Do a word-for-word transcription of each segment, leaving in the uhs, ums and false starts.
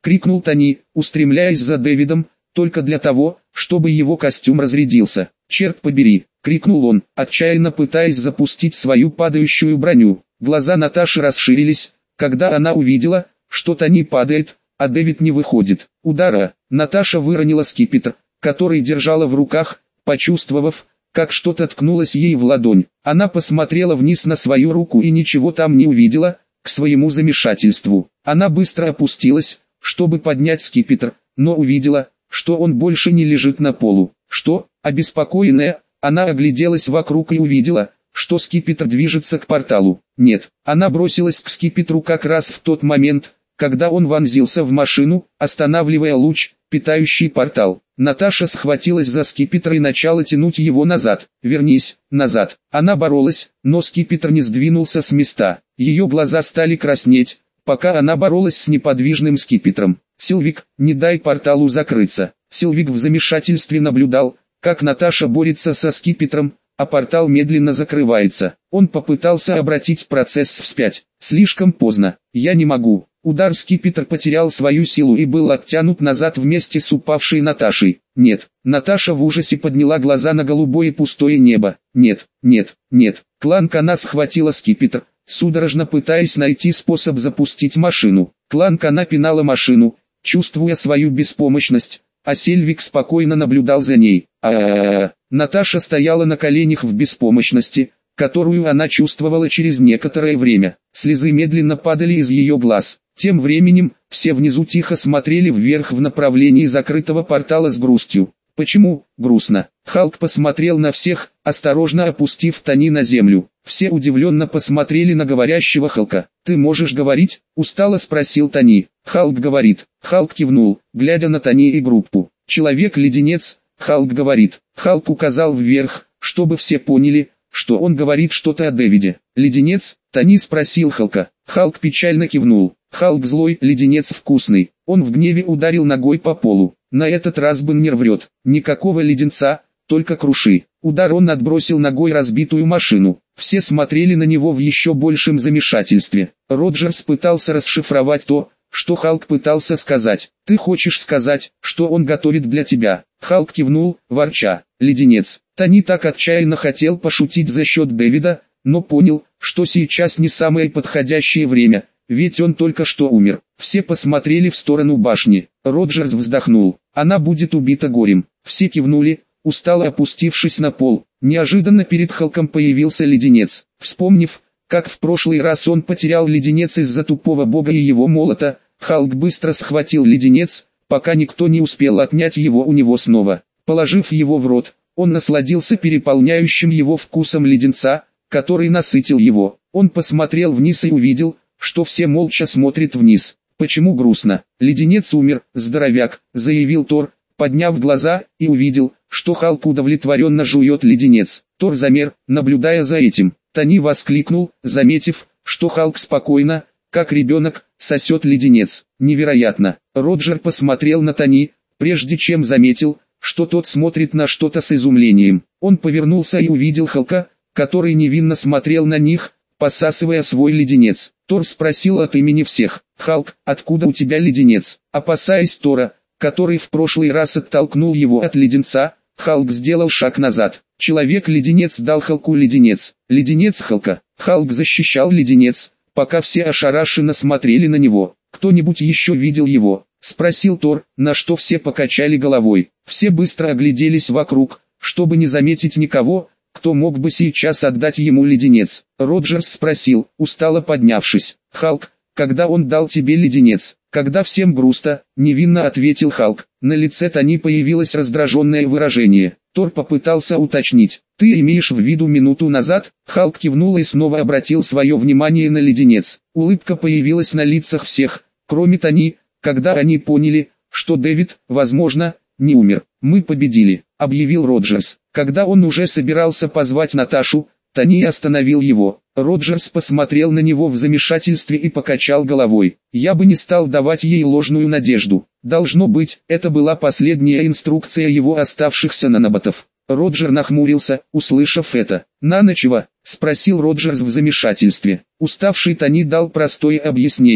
крикнул Тони, устремляясь за Дэвидом, только для того, чтобы его костюм разрядился. «Черт побери!» — крикнул он, отчаянно пытаясь запустить свою падающую броню. Глаза Наташи расширились, когда она увидела, что Тони падает, а Дэвид не выходит. Удара! Наташа выронила скипетр, который держала в руках, почувствовав, как что-то ткнулось ей в ладонь. Она посмотрела вниз на свою руку и ничего там не увидела, к своему замешательству. Она быстро опустилась, чтобы поднять скипетр, но увидела, что он больше не лежит на полу. Что, обеспокоенная, она огляделась вокруг и увидела, что скипетр движется к порталу. Нет, она бросилась к скипетру как раз в тот момент, когда он вонзился в машину, останавливая луч, питающий портал. Наташа схватилась за скипетр и начала тянуть его назад. «Вернись, назад!» Она боролась, но скипетр не сдвинулся с места. Ее глаза стали краснеть, пока она боролась с неподвижным скипетром. «Сильвик, не дай порталу закрыться!» Сильвик в замешательстве наблюдал, как Наташа борется со скипетром, а портал медленно закрывается. Он попытался обратить процесс вспять. Слишком поздно. «Я не могу». Удар скипетр потерял свою силу и был оттянут назад вместе с упавшей Наташей. «Нет». Наташа в ужасе подняла глаза на голубое пустое небо. «Нет, нет, нет». Кланк она схватила скипетр, судорожно пытаясь найти способ запустить машину. Кланк она пинала машину, чувствуя свою беспомощность, а Сильвик спокойно наблюдал за ней. А-а-а. Наташа стояла на коленях в беспомощности, которую она чувствовала через некоторое время. Слезы медленно падали из ее глаз. Тем временем, все внизу тихо смотрели вверх в направлении закрытого портала с грустью. «Почему?» «Грустно». Халк посмотрел на всех, осторожно опустив Тони на землю. Все удивленно посмотрели на говорящего Халка. «Ты можешь говорить?» — устало спросил Тони. «Халк говорит». Халк кивнул, глядя на Тони и группу. «Человек-леденец», Халк говорит. Халк указал вверх, чтобы все поняли, что он говорит что-то о Дэвиде. «Леденец?» — Тони спросил Халка. Халк печально кивнул. «Халк злой, леденец вкусный». Он в гневе ударил ногой по полу. На этот раз Беннер врет. Никакого леденца, только круши. Удар он отбросил ногой разбитую машину. Все смотрели на него в еще большем замешательстве. Роджерс пытался расшифровать то, что Халк пытался сказать. «Ты хочешь сказать, что он готовит для тебя?» Халк кивнул, ворча. «Леденец». Тони так отчаянно хотел пошутить за счет Дэвида, но понял, что сейчас не самое подходящее время, ведь он только что умер. Все посмотрели в сторону башни. Роджерс вздохнул. «Она будет убита горем». Все кивнули, устало опустившись на пол. Неожиданно перед Халком появился леденец. Вспомнив, как в прошлый раз он потерял леденец из-за тупого бога и его молота, Халк быстро схватил леденец, пока никто не успел отнять его у него снова. Положив его в рот, он насладился переполняющим его вкусом леденца, который насытил его. Он посмотрел вниз и увидел, что все молча смотрят вниз. «Почему грустно?» «Леденец умер, здоровяк», — заявил Тор, подняв глаза, и увидел, что Халк удовлетворенно жует леденец. Тор замер, наблюдая за этим. Тони воскликнул, заметив, что Халк спокойно, как ребенок, сосет леденец. «Невероятно!» Роджер посмотрел на Тони, прежде чем заметил, что тот смотрит на что-то с изумлением. Он повернулся и увидел Халка, который невинно смотрел на них, посасывая свой леденец. Тор спросил от имени всех: «Халк, откуда у тебя леденец?» Опасаясь Тора, который в прошлый раз оттолкнул его от леденца, Халк сделал шаг назад. Человек-леденец дал Халку леденец. Леденец Халка. Халк защищал леденец, пока все ошарашенно смотрели на него. «Кто-нибудь еще видел его?» — спросил Тор, на что все покачали головой. Все быстро огляделись вокруг, чтобы не заметить никого, кто мог бы сейчас отдать ему леденец. Роджерс спросил, устало поднявшись: «Халк, когда он дал тебе леденец?» «Когда всем грустно», — невинно ответил Халк. На лице Тони появилось раздраженное выражение. Тор попытался уточнить: «Ты имеешь в виду минуту назад?» Халк кивнул и снова обратил свое внимание на леденец. Улыбка появилась на лицах всех, кроме Тони, когда они поняли, что Дэвид, возможно, не умер. «Мы победили», — объявил Роджерс. Когда он уже собирался позвать Наташу, Тони остановил его. Роджерс посмотрел на него в замешательстве и покачал головой. «Я бы не стал давать ей ложную надежду. Должно быть, это была последняя инструкция его оставшихся наноботов». Роджер нахмурился, услышав это. «Нано чего?» — спросил Роджерс в замешательстве. Уставший Тони дал простое объяснение.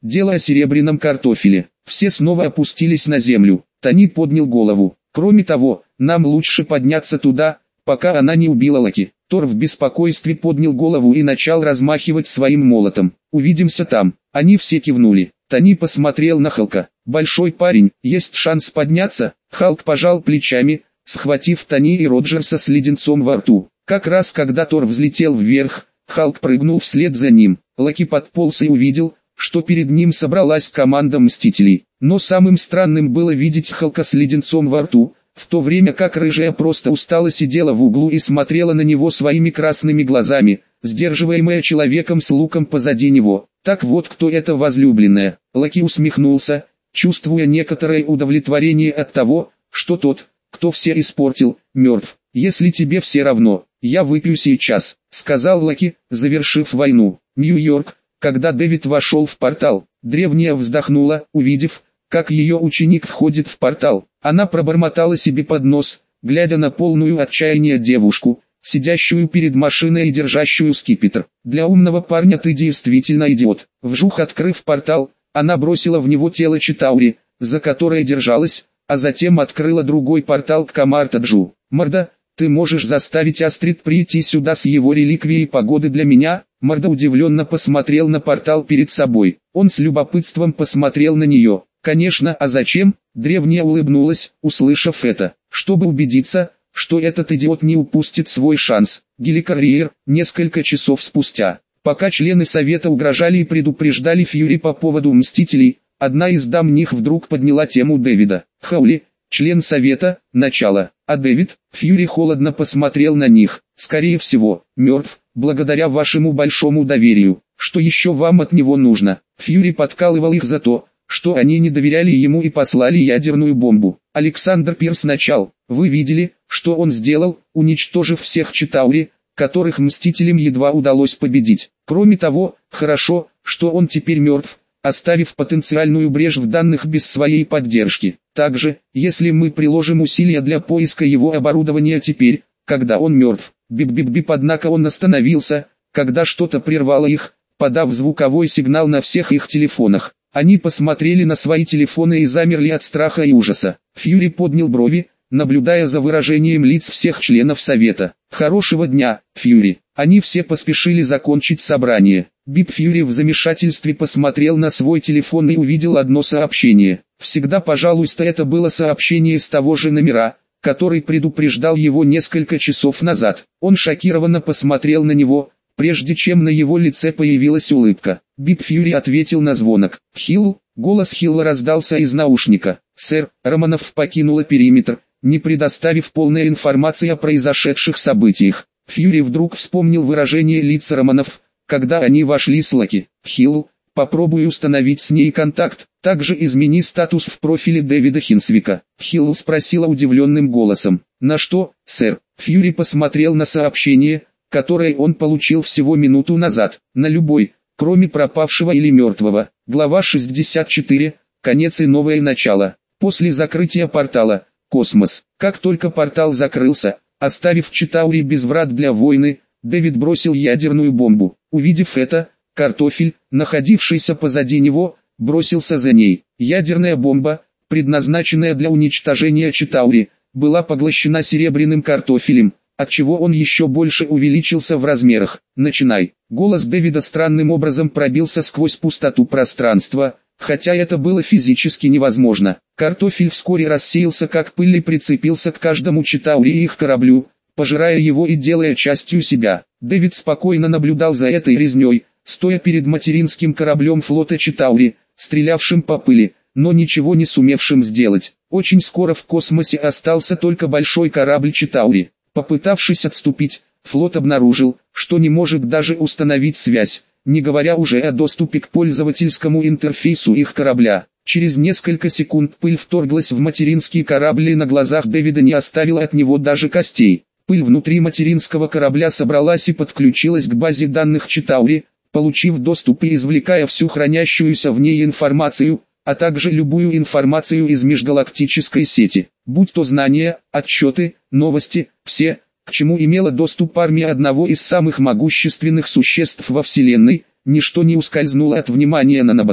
дело о серебряном картофеле. Все снова опустились на землю. Тони поднял голову. Кроме того, нам лучше подняться туда, пока она не убила Лаки. Тор в беспокойстве поднял голову и начал размахивать своим молотом. «Увидимся там». Они все кивнули. Тони посмотрел на Халка. «Большой парень, есть шанс подняться?» Халк пожал плечами, схватив Тони и Роджерса с леденцом во рту. Как раз когда Тор взлетел вверх, Халк прыгнул вслед за ним. Лаки подполз и увидел, что перед ним собралась команда Мстителей. Но самым странным было видеть Халка с леденцом во рту, в то время как рыжая просто устало сидела в углу и смотрела на него своими красными глазами, сдерживаемая человеком с луком позади него. Так вот кто это возлюбленная. Лаки усмехнулся, чувствуя некоторое удовлетворение от того, что тот, кто все испортил, мертв. «Если тебе все равно, я выпью сейчас», — сказал Лаки, завершив войну. Нью-Йорк. Когда Дэвид вошел в портал, древняя вздохнула, увидев, как ее ученик входит в портал. Она пробормотала себе под нос, глядя на полную отчаяния девушку, сидящую перед машиной и держащую скипетр. «Для умного парня ты действительно идиот». Вжух открыв портал, она бросила в него тело Читаури, за которое держалась, а затем открыла другой портал к Камар-Таджу. «Морда, ты можешь заставить Астрид прийти сюда с его реликвией погоды для меня?» Морда удивленно посмотрел на портал перед собой. Он с любопытством посмотрел на нее. «Конечно, а зачем?» Древняя улыбнулась, услышав это. «Чтобы убедиться, что этот идиот не упустит свой шанс». Геликарриер, несколько часов спустя. Пока члены Совета угрожали и предупреждали Фьюри по поводу Мстителей, одна из дам них вдруг подняла тему Дэвида. «Хаули, член Совета, начало. А Дэвид?» Фьюри холодно посмотрел на них. «Скорее всего, мертв, благодаря вашему большому доверию. Что еще вам от него нужно?» Фьюри подкалывал их за то, что они не доверяли ему и послали ядерную бомбу. Александр Пирс начал. «Вы видели, что он сделал, уничтожив всех Читаури, которых Мстителям едва удалось победить. Кроме того, хорошо, что он теперь мертв, оставив потенциальную брешь в данных без своей поддержки. Также, если мы приложим усилия для поиска его оборудования теперь, когда он мертв». Бип-бип-бип, однако он остановился, когда что-то прервало их, подав звуковой сигнал на всех их телефонах. Они посмотрели на свои телефоны и замерли от страха и ужаса. Фьюри поднял брови, наблюдая за выражением лиц всех членов Совета. «Хорошего дня, Фьюри». Они все поспешили закончить собрание. Бип Фьюри в замешательстве посмотрел на свой телефон и увидел одно сообщение. Всегда пожалуйста, это было сообщение с того же номера, который предупреждал его несколько часов назад. Он шокированно посмотрел на него, прежде чем на его лице появилась улыбка. Бип Фьюри ответил на звонок. «Хилл?» Голос Хилла раздался из наушника. «Сэр, Романов покинула периметр, не предоставив полной информации о произошедших событиях». Фьюри вдруг вспомнил выражение лица Романов, когда они вошли с Лаки. «Хилл, попробуй установить с ней контакт, также измени статус в профиле Дэвида Хинсвика». Хилл спросила удивленным голосом. «На что, сэр?» Фьюри посмотрел на сообщение, которое он получил всего минуту назад. «На любой, кроме пропавшего или мертвого». Глава шестьдесят четыре. Конец и новое начало. После закрытия портала. Космос. Как только портал закрылся, оставив Читаури без врат для войны, Дэвид бросил ядерную бомбу. Увидев это, Картофель, находившийся позади него, бросился за ней. Ядерная бомба, предназначенная для уничтожения Читаури, была поглощена серебряным картофелем, отчего он еще больше увеличился в размерах. «Начинай». Голос Дэвида странным образом пробился сквозь пустоту пространства, хотя это было физически невозможно. Картофель вскоре рассеялся как пыль и прицепился к каждому Читаури и их кораблю, пожирая его и делая частью себя. Дэвид спокойно наблюдал за этой резней, стоя перед материнским кораблем флота Читаури, стрелявшим по пыли, но ничего не сумевшим сделать. Очень скоро в космосе остался только большой корабль Читаури. Попытавшись отступить, флот обнаружил, что не может даже установить связь, не говоря уже о доступе к пользовательскому интерфейсу их корабля. Через несколько секунд пыль вторглась в материнский корабль и на глазах Дэвида не оставила от него даже костей. Пыль внутри материнского корабля собралась и подключилась к базе данных Читаури, получив доступ и извлекая всю хранящуюся в ней информацию, а также любую информацию из межгалактической сети, будь то знания, отчеты, новости, все, к чему имела доступ армия одного из самых могущественных существ во Вселенной. Ничто не ускользнуло от внимания наноботов.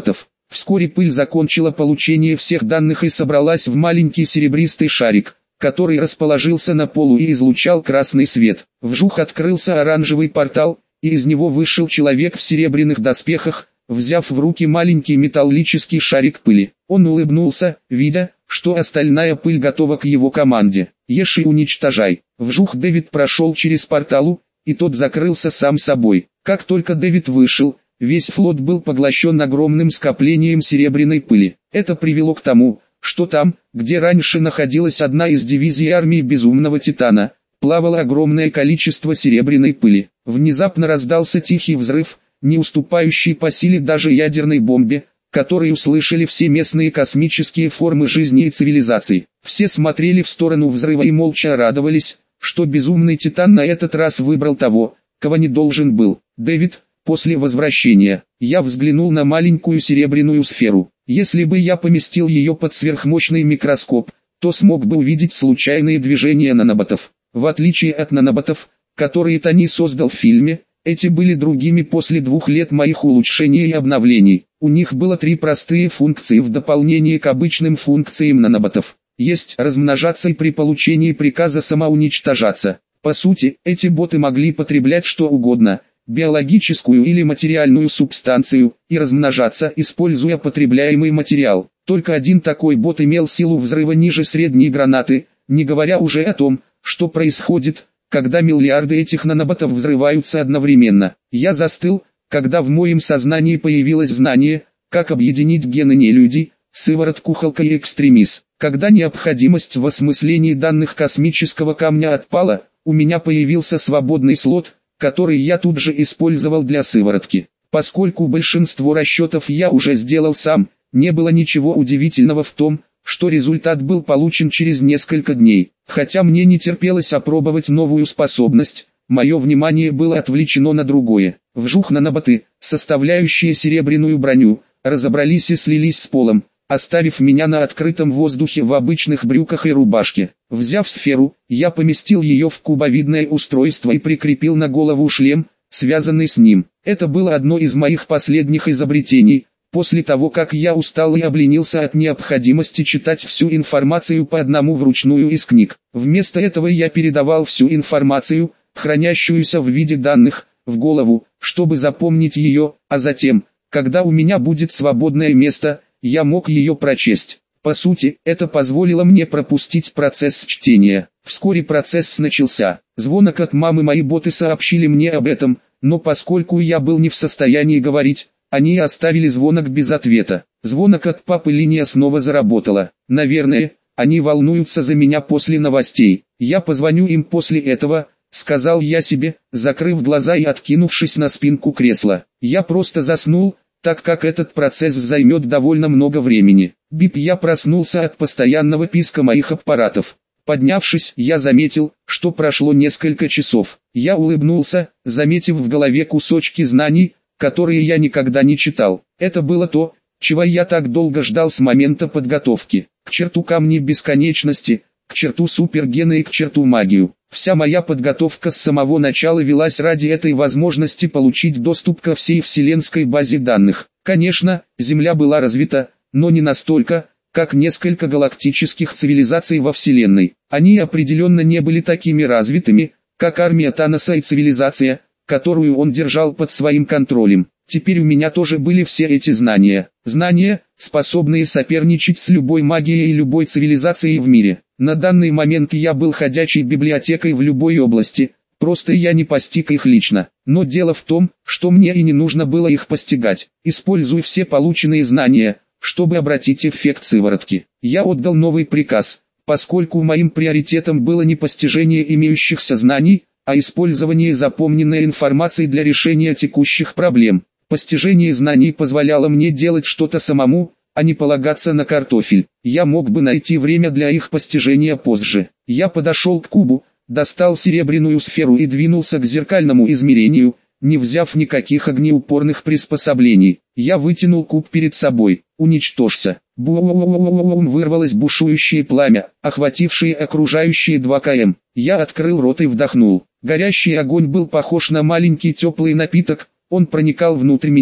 Вскоре пыль закончила получение всех данных и собралась в маленький серебристый шарик, который расположился на полу и излучал красный свет. Вжух открылся оранжевый портал, и из него вышел человек в серебряных доспехах, взяв в руки маленький металлический шарик пыли. Он улыбнулся, видя, что остальная пыль готова к его команде. «Ешь и уничтожай». Вжух Дэвид прошел через порталу, и тот закрылся сам собой. Как только Дэвид вышел, весь флот был поглощен огромным скоплением серебряной пыли. Это привело к тому, что там, где раньше находилась одна из дивизий армии Безумного Титана, плавало огромное количество серебряной пыли. Внезапно раздался тихий взрыв, не уступающий по силе даже ядерной бомбе, который услышали все местные космические формы жизни и цивилизаций. Все смотрели в сторону взрыва и молча радовались, что Безумный Титан на этот раз выбрал того, кого не должен был. Дэвид, после возвращения, я взглянул на маленькую серебряную сферу. Если бы я поместил ее под сверхмощный микроскоп, то смог бы увидеть случайные движения наноботов. В отличие от наноботов, которые Тони создал в фильме, эти были другими после двух лет моих улучшений и обновлений. У них было три простые функции в дополнение к обычным функциям наноботов. Есть размножаться и при получении приказа самоуничтожаться. По сути, эти боты могли потреблять что угодно, биологическую или материальную субстанцию, и размножаться, используя потребляемый материал. Только один такой бот имел силу взрыва ниже средней гранаты, не говоря уже о том, что происходит, когда миллиарды этих наноботов взрываются одновременно. Я застыл, когда в моем сознании появилось знание, как объединить гены нелюдей, сыворотку Халка и экстремиз. Когда необходимость в осмыслении данных космического камня отпала, у меня появился свободный слот, который я тут же использовал для сыворотки. Поскольку большинство расчетов я уже сделал сам, не было ничего удивительного в том, что результат был получен через несколько дней. Хотя мне не терпелось опробовать новую способность, мое внимание было отвлечено на другое. Вжух наноботы, составляющие серебряную броню, разобрались и слились с полом, оставив меня на открытом воздухе в обычных брюках и рубашке. Взяв сферу, я поместил ее в кубовидное устройство и прикрепил на голову шлем, связанный с ним. Это было одно из моих последних изобретений, после того как я устал и обленился от необходимости читать всю информацию по одному вручную из книг. Вместо этого я передавал всю информацию, хранящуюся в виде данных, в голову, чтобы запомнить ее, а затем, когда у меня будет свободное место, я мог ее прочесть. По сути, это позволило мне пропустить процесс чтения. Вскоре процесс начался. Звонок от мамы, мои боты сообщили мне об этом, но поскольку я был не в состоянии говорить, они оставили звонок без ответа. Звонок от папы, линия снова заработала. Наверное, они волнуются за меня после новостей. Я позвоню им после этого, сказал я себе, закрыв глаза и откинувшись на спинку кресла. Я просто заснул, так как этот процесс займет довольно много времени. Бип, я проснулся от постоянного писка моих аппаратов. Поднявшись, я заметил, что прошло несколько часов. Я улыбнулся, заметив в голове кусочки знаний, которые я никогда не читал. Это было то, чего я так долго ждал с момента подготовки. К черту камни бесконечности, к черту супергена и к черту магию. Вся моя подготовка с самого начала велась ради этой возможности получить доступ ко всей вселенской базе данных. Конечно, Земля была развита, но не настолько, как несколько галактических цивилизаций во Вселенной. Они определенно не были такими развитыми, как армия Таноса и цивилизация, которую он держал под своим контролем. Теперь у меня тоже были все эти знания. Знания, способные соперничать с любой магией и любой цивилизацией в мире. На данный момент я был ходячей библиотекой в любой области, просто я не постиг их лично. Но дело в том, что мне и не нужно было их постигать. Используй все полученные знания, чтобы обратить эффект сыворотки. Я отдал новый приказ, поскольку моим приоритетом было не постижение имеющихся знаний, а использование запомненной информации для решения текущих проблем. Постижение знаний позволяло мне делать что-то самому, а не полагаться на картофель. Я мог бы найти время для их постижения позже. Я подошел к кубу, достал серебряную сферу и двинулся к зеркальному измерению, не взяв никаких огнеупорных приспособлений. Я вытянул куб перед собой. Уничтожься. Бу-у-у-у-у-у-у, вырвалось бушующее пламя, охватившее окружающие два километра. Я открыл рот и вдохнул. Горящий огонь был похож на маленький теплый напиток, он проникал внутрь меня,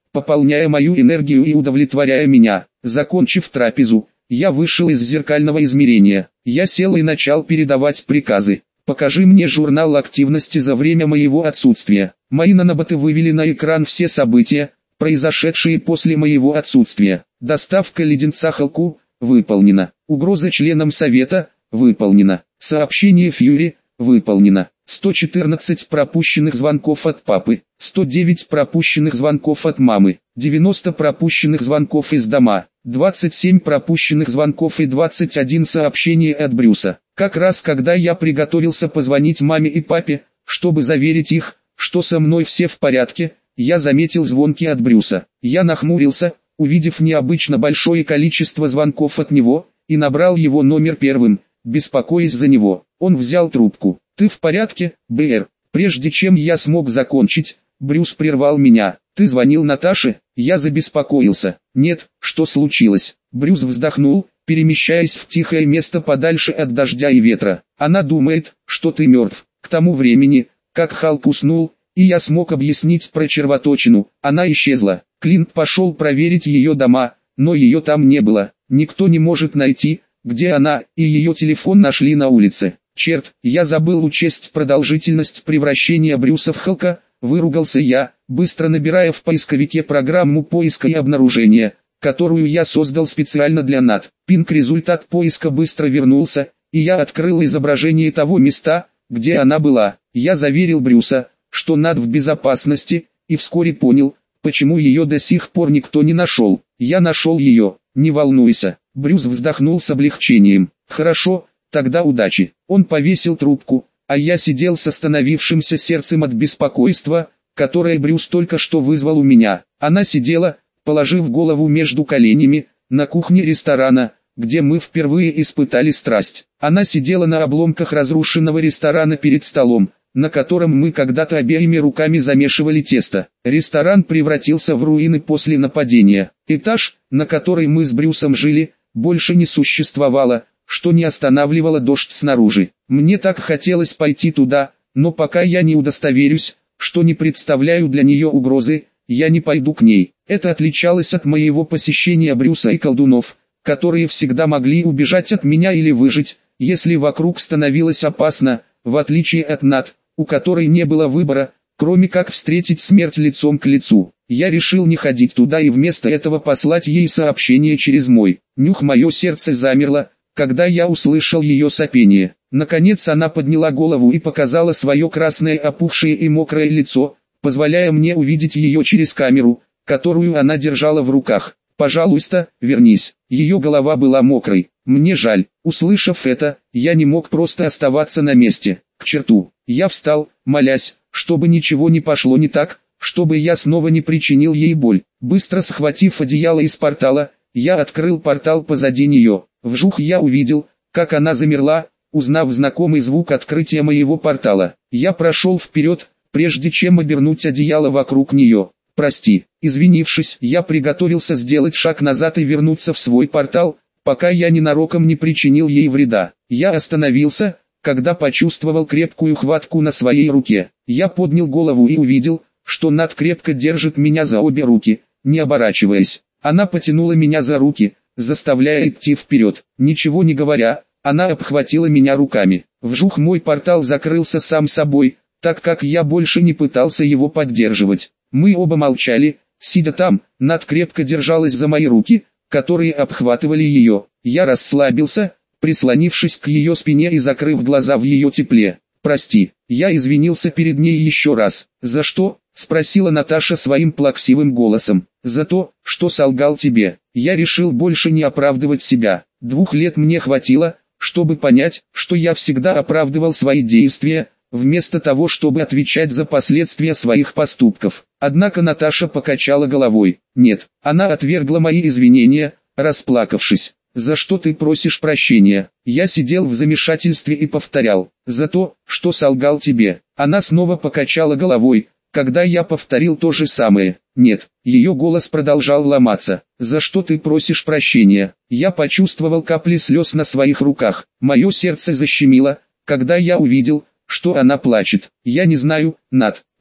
пополняя мою энергию и удовлетворяя меня. Закончив трапезу, я вышел из зеркального измерения. Я сел и начал передавать приказы. Покажи мне журнал активности за время моего отсутствия. Мои наноботы вывели на экран все события, произошедшие после моего отсутствия. Доставка леденца Халку выполнена. Угроза членам совета выполнена. Сообщение Фьюри выполнено. сто четырнадцать пропущенных звонков от папы, сто девять пропущенных звонков от мамы, девяносто пропущенных звонков из дома, двадцать семь пропущенных звонков и двадцать один сообщение от Брюса. Как раз когда я приготовился позвонить маме и папе, чтобы заверить их, что со мной все в порядке, я заметил звонки от Брюса. Я нахмурился, увидев необычно большое количество звонков от него, и набрал его номер первым, беспокоясь за него. Он взял трубку. «Ты в порядке, Бэр?» Прежде чем я смог закончить, Брюс прервал меня. «Ты звонил Наташе?» Я забеспокоился. «Нет, что случилось?» Брюс вздохнул, перемещаясь в тихое место подальше от дождя и ветра. «Она думает, что ты мертв. К тому времени, как Халк уснул, и я смог объяснить про червоточину, она исчезла. Клинт пошел проверить ее дома, но ее там не было. Никто не может найти, где она, и ее телефон нашли на улице. Черт, я забыл учесть продолжительность превращения Брюса в Халка», выругался я, быстро набирая в поисковике программу поиска и обнаружения, которую я создал специально для Нат. Пинг результат поиска быстро вернулся, и я открыл изображение того места, где она была. Я заверил Брюса, что Нат в безопасности, и вскоре понял, почему ее до сих пор никто не нашел. «Я нашел ее, не волнуйся». Брюс вздохнул с облегчением. «Хорошо, тогда удачи». Он повесил трубку, а я сидел с остановившимся сердцем от беспокойства, которое Брюс только что вызвал у меня. Она сидела, положив голову между коленями, на кухне ресторана, где мы впервые испытали страсть. Она сидела на обломках разрушенного ресторана перед столом, на котором мы когда-то обеими руками замешивали тесто. Ресторан превратился в руины после нападения. Этаж, на который мы с Брюсом жили, больше не существовало, что не останавливало дождь снаружи. Мне так хотелось пойти туда, но пока я не удостоверюсь, что не представляю для нее угрозы, я не пойду к ней. Это отличалось от моего посещения Брюса и колдунов, которые всегда могли убежать от меня или выжить, если вокруг становилось опасно, в отличие от Нат, у которой не было выбора, кроме как встретить смерть лицом к лицу. Я решил не ходить туда и вместо этого послать ей сообщение через мой нюх. Мое сердце замерло, когда я услышал ее сопение. Наконец она подняла голову и показала свое красное опухшее и мокрое лицо, позволяя мне увидеть ее через камеру, которую она держала в руках. «Пожалуйста, вернись». Ее голова была мокрой. Мне жаль. Услышав это, я не мог просто оставаться на месте. К черту. Я встал, молясь, чтобы ничего не пошло не так, чтобы я снова не причинил ей боль. Быстро схватив одеяло из портала, я открыл портал позади нее. Вжух, я увидел, как она замерла, узнав знакомый звук открытия моего портала. Я прошел вперед, прежде чем обернуть одеяло вокруг нее. «Прости». Извинившись, я приготовился сделать шаг назад и вернуться в свой портал, пока я ненароком не причинил ей вреда. Я остановился, когда почувствовал крепкую хватку на своей руке. Я поднял голову и увидел, что Нат крепко держит меня за обе руки, не оборачиваясь. Она потянула меня за руки, заставляя идти вперед. Ничего не говоря, она обхватила меня руками. Вжух, мой портал закрылся сам собой, так как я больше не пытался его поддерживать. Мы оба молчали, сидя там. Нат крепко держалась за мои руки, которые обхватывали ее. Я расслабился, прислонившись к ее спине и закрыв глаза в ее тепле. «Прости». Я извинился перед ней еще раз. «За что?» — спросила Наташа своим плаксивым голосом. «За то, что солгал тебе». Я решил больше не оправдывать себя. Двух лет мне хватило, чтобы понять, что я всегда оправдывал свои действия, вместо того, чтобы отвечать за последствия своих поступков. Однако Наташа покачала головой. «Нет». Она отвергла мои извинения, расплакавшись. «За что ты просишь прощения?» Я сидел в замешательстве и повторял. «За то, что солгал тебе». Она снова покачала головой, когда я повторил то же самое. «Нет». Ее голос продолжал ломаться. «За что ты просишь прощения?» Я почувствовал капли слез на своих руках. Мое сердце защемило, когда я увидел, что она плачет. «Я не знаю, Нат».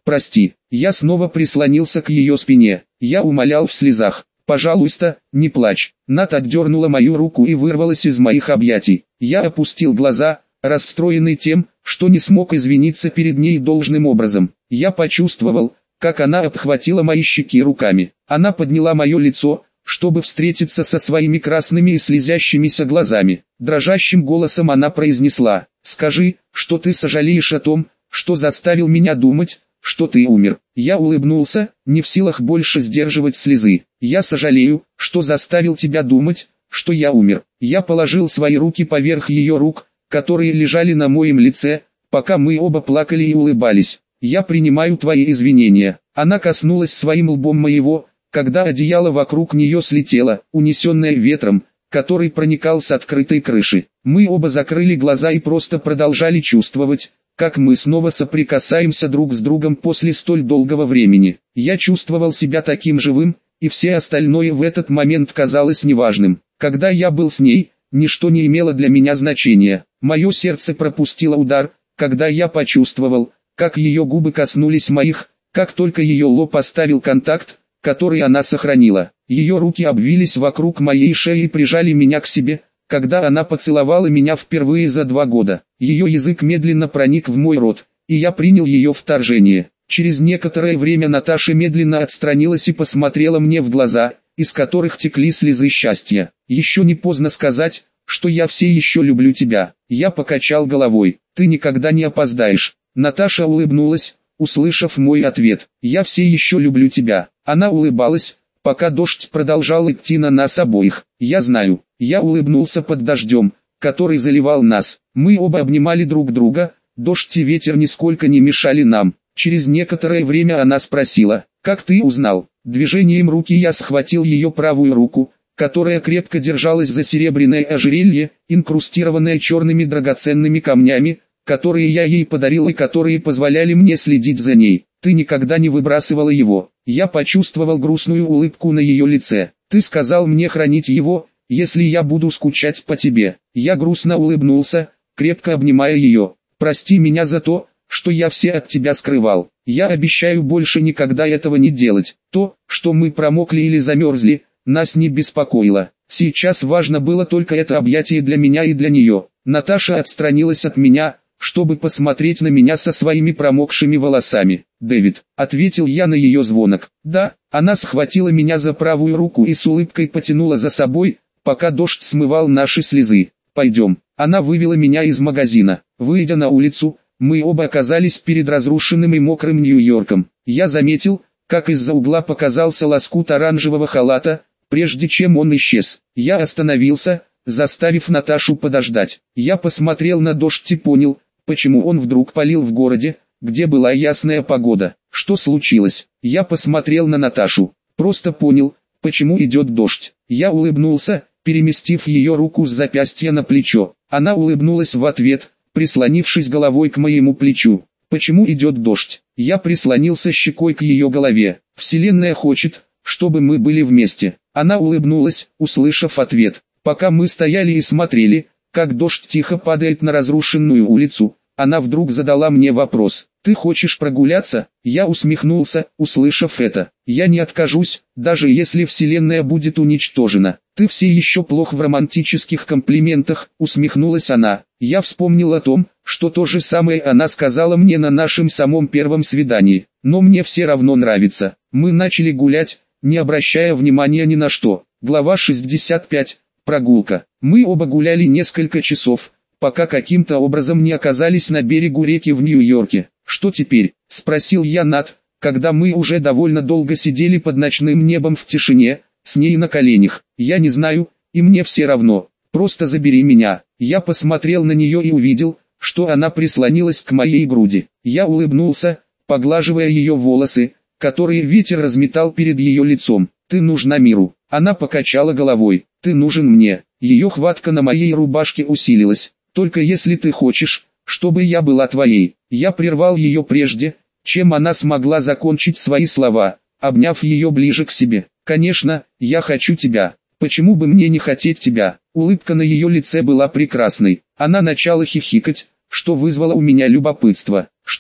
прости. Я снова прислонился к ее спине. Я умолял в слезах. Пожалуйста, не плачь. Нат отдернула мою руку и вырвалась из моих объятий. Я опустил глаза, расстроенный тем, что не смог извиниться перед ней должным образом. Я почувствовал, как она обхватила мои щеки руками. Она подняла мое лицо, чтобы встретиться со своими красными и слезящимися глазами. Дрожащим голосом она произнесла: «Скажи, что ты сожалеешь о том, что заставил меня думать, что ты умер». Я улыбнулся, не в силах больше сдерживать слезы. «Я сожалею, что заставил тебя думать, что я умер». Я положил свои руки поверх ее рук, которые лежали на моем лице, пока мы оба плакали и улыбались. «Я принимаю твои извинения». Она коснулась своим лбом моего, когда одеяло вокруг нее слетело, унесенное ветром, который проникал с открытой крыши. Мы оба закрыли глаза и просто продолжали чувствовать, как мы снова соприкасаемся друг с другом после столь долгого времени. Я чувствовал себя таким живым, и все остальное в этот момент казалось неважным. Когда я был с ней, ничто не имело для меня значения. Мое сердце пропустило удар, когда я почувствовал, как ее губы коснулись моих, как только ее лоб оставил контакт, который она сохранила. Ее руки обвились вокруг моей шеи и прижали меня к себе, когда она поцеловала меня впервые за два года. Ее язык медленно проник в мой рот, и я принял ее вторжение. Через некоторое время Наташа медленно отстранилась и посмотрела мне в глаза, из которых текли слезы счастья. «Еще не поздно сказать, что я все еще люблю тебя». Я покачал головой. «Ты никогда не опоздаешь». Наташа улыбнулась, услышав мой ответ. «Я все еще люблю тебя». Она улыбалась, пока дождь продолжал идти на нас обоих. «Я знаю». Я улыбнулся под дождем, который заливал нас. Мы оба обнимали друг друга, дождь и ветер нисколько не мешали нам. Через некоторое время она спросила: «Как ты узнал?» Движением руки я схватил ее правую руку, которая крепко держалась за серебряное ожерелье, инкрустированное черными драгоценными камнями, которые я ей подарил и которые позволяли мне следить за ней. «Ты никогда не выбрасывала его». Я почувствовал грустную улыбку на ее лице. «Ты сказал мне хранить его, если я буду скучать по тебе». Я грустно улыбнулся, крепко обнимая ее. «Прости меня за то, что я все от тебя скрывал. Я обещаю больше никогда этого не делать». То, что мы промокли или замерзли, нас не беспокоило. Сейчас важно было только это объятие для меня и для нее. Наташа отстранилась от меня, чтобы посмотреть на меня со своими промокшими волосами. «Дэвид», — ответил я на ее звонок. «Да». Она схватила меня за правую руку и с улыбкой потянула за собой, пока дождь смывал наши слезы. «Пойдем». Она вывела меня из магазина. Выйдя на улицу, мы оба оказались перед разрушенным и мокрым Нью-Йорком. Я заметил, как из-за угла показался лоскут оранжевого халата, прежде чем он исчез. Я остановился, заставив Наташу подождать. Я посмотрел на дождь и понял, почему он вдруг палил в городе, где была ясная погода. Что случилось? Я посмотрел на Наташу. Просто понял, почему идет дождь. Я улыбнулся, переместив ее руку с запястья на плечо. Она улыбнулась в ответ, прислонившись головой к моему плечу. «Почему идет дождь?» Я прислонился щекой к ее голове. «Вселенная хочет, чтобы мы были вместе». Она улыбнулась, услышав ответ. Пока мы стояли и смотрели, как дождь тихо падает на разрушенную улицу, она вдруг задала мне вопрос: «Ты хочешь прогуляться?» Я усмехнулся, услышав это. «Я не откажусь, даже если Вселенная будет уничтожена». «Ты все еще плох в романтических комплиментах», усмехнулась она. Я вспомнил о том, что то же самое она сказала мне на нашем самом первом свидании. Но мне все равно нравится. Мы начали гулять, не обращая внимания ни на что. Глава шестьдесят пять. Прогулка. Мы оба гуляли несколько часов, пока каким-то образом не оказались на берегу реки в Нью-Йорке. «Что теперь?» – спросил я Нат, когда мы уже довольно долго сидели под ночным небом в тишине, с ней на коленях. «Я не знаю, и мне все равно. Просто забери меня». Я посмотрел на нее и увидел, что она прислонилась к моей груди. Я улыбнулся, поглаживая ее волосы, которые ветер разметал перед ее лицом. «Ты нужна миру». Она покачала головой. «Ты нужен мне». Ее хватка на моей рубашке усилилась. «Только если ты хочешь, чтобы я была твоей». Я прервал ее прежде, чем она смогла закончить свои слова, обняв ее ближе к себе. «Конечно, я хочу тебя. Почему бы мне не хотеть тебя?» Улыбка на ее лице была прекрасной. Она начала хихикать, что вызвало у меня любопытство. «Что?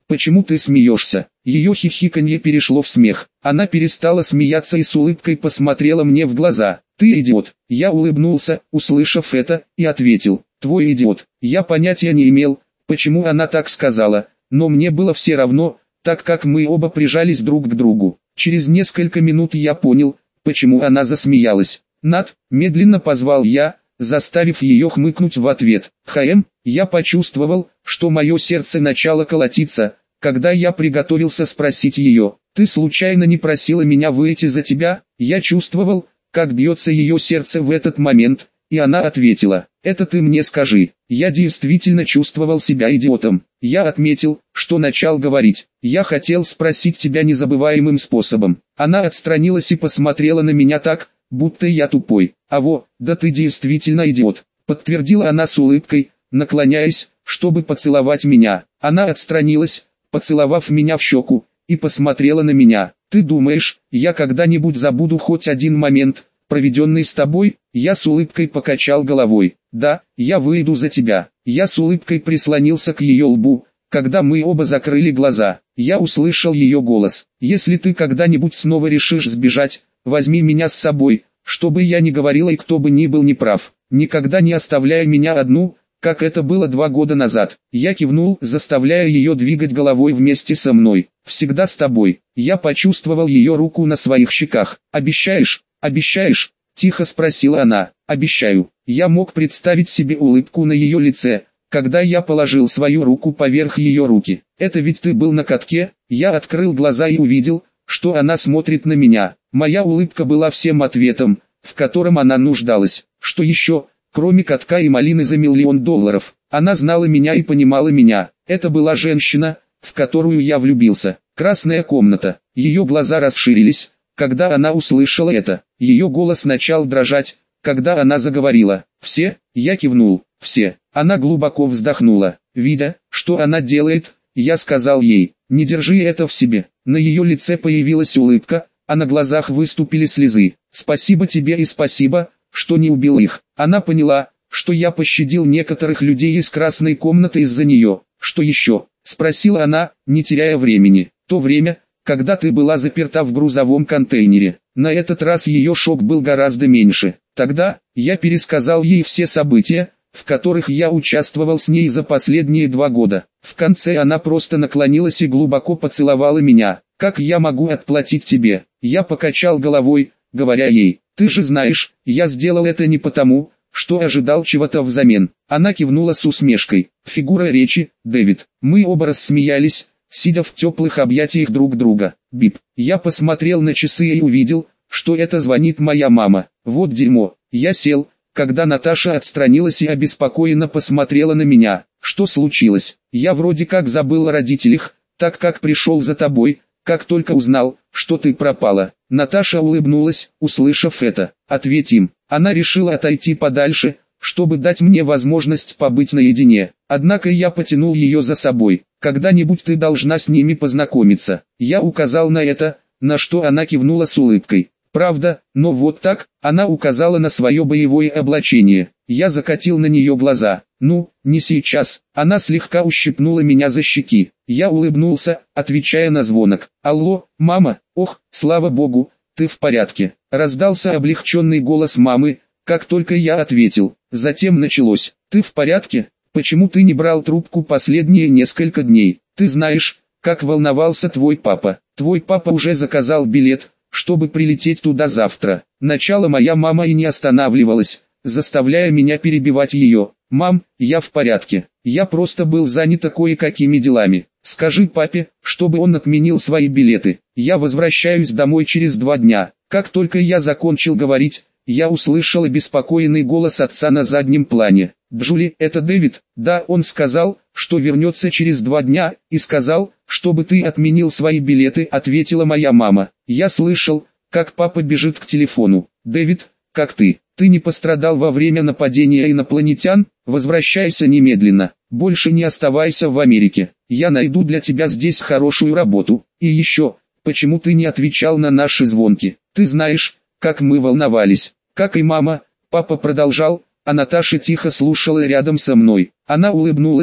Почему ты смеешься? Ее хихиканье перешло в смех. Она перестала смеяться и с улыбкой посмотрела мне в глаза. Ты идиот. Я улыбнулся, услышав это, и ответил. Твой идиот. Я понятия не имел, почему она так сказала, но мне было все равно, так как мы оба прижались друг к другу. Через несколько минут я понял, почему она засмеялась. Над, медленно позвал я, заставив ее хмыкнуть в ответ. Хэм, я почувствовал, что мое сердце начало колотиться, когда я приготовился спросить ее. Ты случайно не просила меня выйти за тебя? Я чувствовал, как бьется ее сердце в этот момент, и она ответила. Это ты мне скажи. Я действительно чувствовал себя идиотом. Я отметил, что начал говорить. Я хотел спросить тебя незабываемым способом. Она отстранилась и посмотрела на меня так, будто я тупой. А во, да ты действительно идиот, подтвердила она с улыбкой, наклоняясь, чтобы поцеловать меня. Она отстранилась, поцеловав меня в щеку, и посмотрела на меня. Ты думаешь, я когда-нибудь забуду хоть один момент, проведенный с тобой? Я с улыбкой покачал головой. Да, я выйду за тебя. Я с улыбкой прислонился к ее лбу, когда мы оба закрыли глаза. Я услышал ее голос. Если ты когда-нибудь снова решишь сбежать, возьми меня с собой, чтобы я не говорила и кто бы ни был неправ. Никогда не оставляй меня одну, как это было два года назад. Я кивнул, заставляя ее двигать головой вместе со мной. Всегда с тобой. Я почувствовал ее руку на своих щеках. Обещаешь? Обещаешь? Тихо спросила она. Обещаю. Я мог представить себе улыбку на ее лице, когда я положил свою руку поверх ее руки. Это ведь ты был на катке? Я открыл глаза и увидел, что она смотрит на меня. Моя улыбка была всем ответом, в котором она нуждалась. Что еще, кроме катка и малины за миллион долларов? Она знала меня и понимала меня. Это была женщина, в которую я влюбился. Красная комната. Ее глаза расширились, когда она услышала это. Ее голос начал дрожать, когда она заговорила. «Все?» Я кивнул. «Все». Она глубоко вздохнула. Видя, что она делает, я сказал ей: «Не держи это в себе». На ее лице появилась улыбка, а на глазах выступили слезы. «Спасибо тебе и спасибо, что не убил их». Она поняла, что я пощадил некоторых людей из красной комнаты из-за нее. «Что еще?» — спросила она, не теряя времени. «То время, когда ты была заперта в грузовом контейнере». На этот раз ее шок был гораздо меньше. Тогда я пересказал ей все события, в которых я участвовал с ней за последние два года. В конце она просто наклонилась и глубоко поцеловала меня. «Как я могу отплатить тебе?» Я покачал головой, говоря ей: «Ты же знаешь, я сделал это не потому, что ожидал чего-то взамен». Она кивнула с усмешкой. Фигура речи, Дэвид. Мы оба рассмеялись, сидя в теплых объятиях друг друга. Бип. Я посмотрел на часы и увидел, что это звонит моя мама. Вот дерьмо. Я сел, когда Наташа отстранилась и обеспокоенно посмотрела на меня. «Что случилось?» «Я вроде как забыл о родителях, так как пришел за тобой, как только узнал, что ты пропала». Наташа улыбнулась, услышав это. «Ответь им». Она решила отойти подальше, чтобы дать мне возможность побыть наедине. Однако я потянул ее за собой. «Когда-нибудь ты должна с ними познакомиться». Я указал на это, на что она кивнула с улыбкой. «Правда, но вот так», она указала на свое боевое облачение. Я закатил на нее глаза. «Ну, не сейчас». Она слегка ущипнула меня за щеки. Я улыбнулся, отвечая на звонок. «Алло, мама?» «Ох, слава богу, ты в порядке?» Раздался облегченный голос мамы, как только я ответил. Затем началось. «Ты в порядке? Почему ты не брал трубку последние несколько дней? Ты знаешь, как волновался твой папа. Твой папа уже заказал билет, чтобы прилететь туда завтра». Начало моя мама и не останавливалась, заставляя меня перебивать ее. «Мам, я в порядке. Я просто был занят кое-какими делами. Скажи папе, чтобы он отменил свои билеты. Я возвращаюсь домой через два дня». Как только я закончил говорить, я услышал обеспокоенный голос отца на заднем плане. «Джули, это Дэвид?» «Да, он сказал, что вернется через два дня, и сказал, чтобы ты отменил свои билеты», ответила моя мама. Я слышал, как папа бежит к телефону. «Дэвид, как ты? Ты не пострадал во время нападения инопланетян? Возвращайся немедленно. Больше не оставайся в Америке. Я найду для тебя здесь хорошую работу. И еще, почему ты не отвечал на наши звонки? Ты знаешь, как мы волновались». Как и мама, папа продолжал, а Наташа тихо слушала рядом со мной. Она улыбнулась,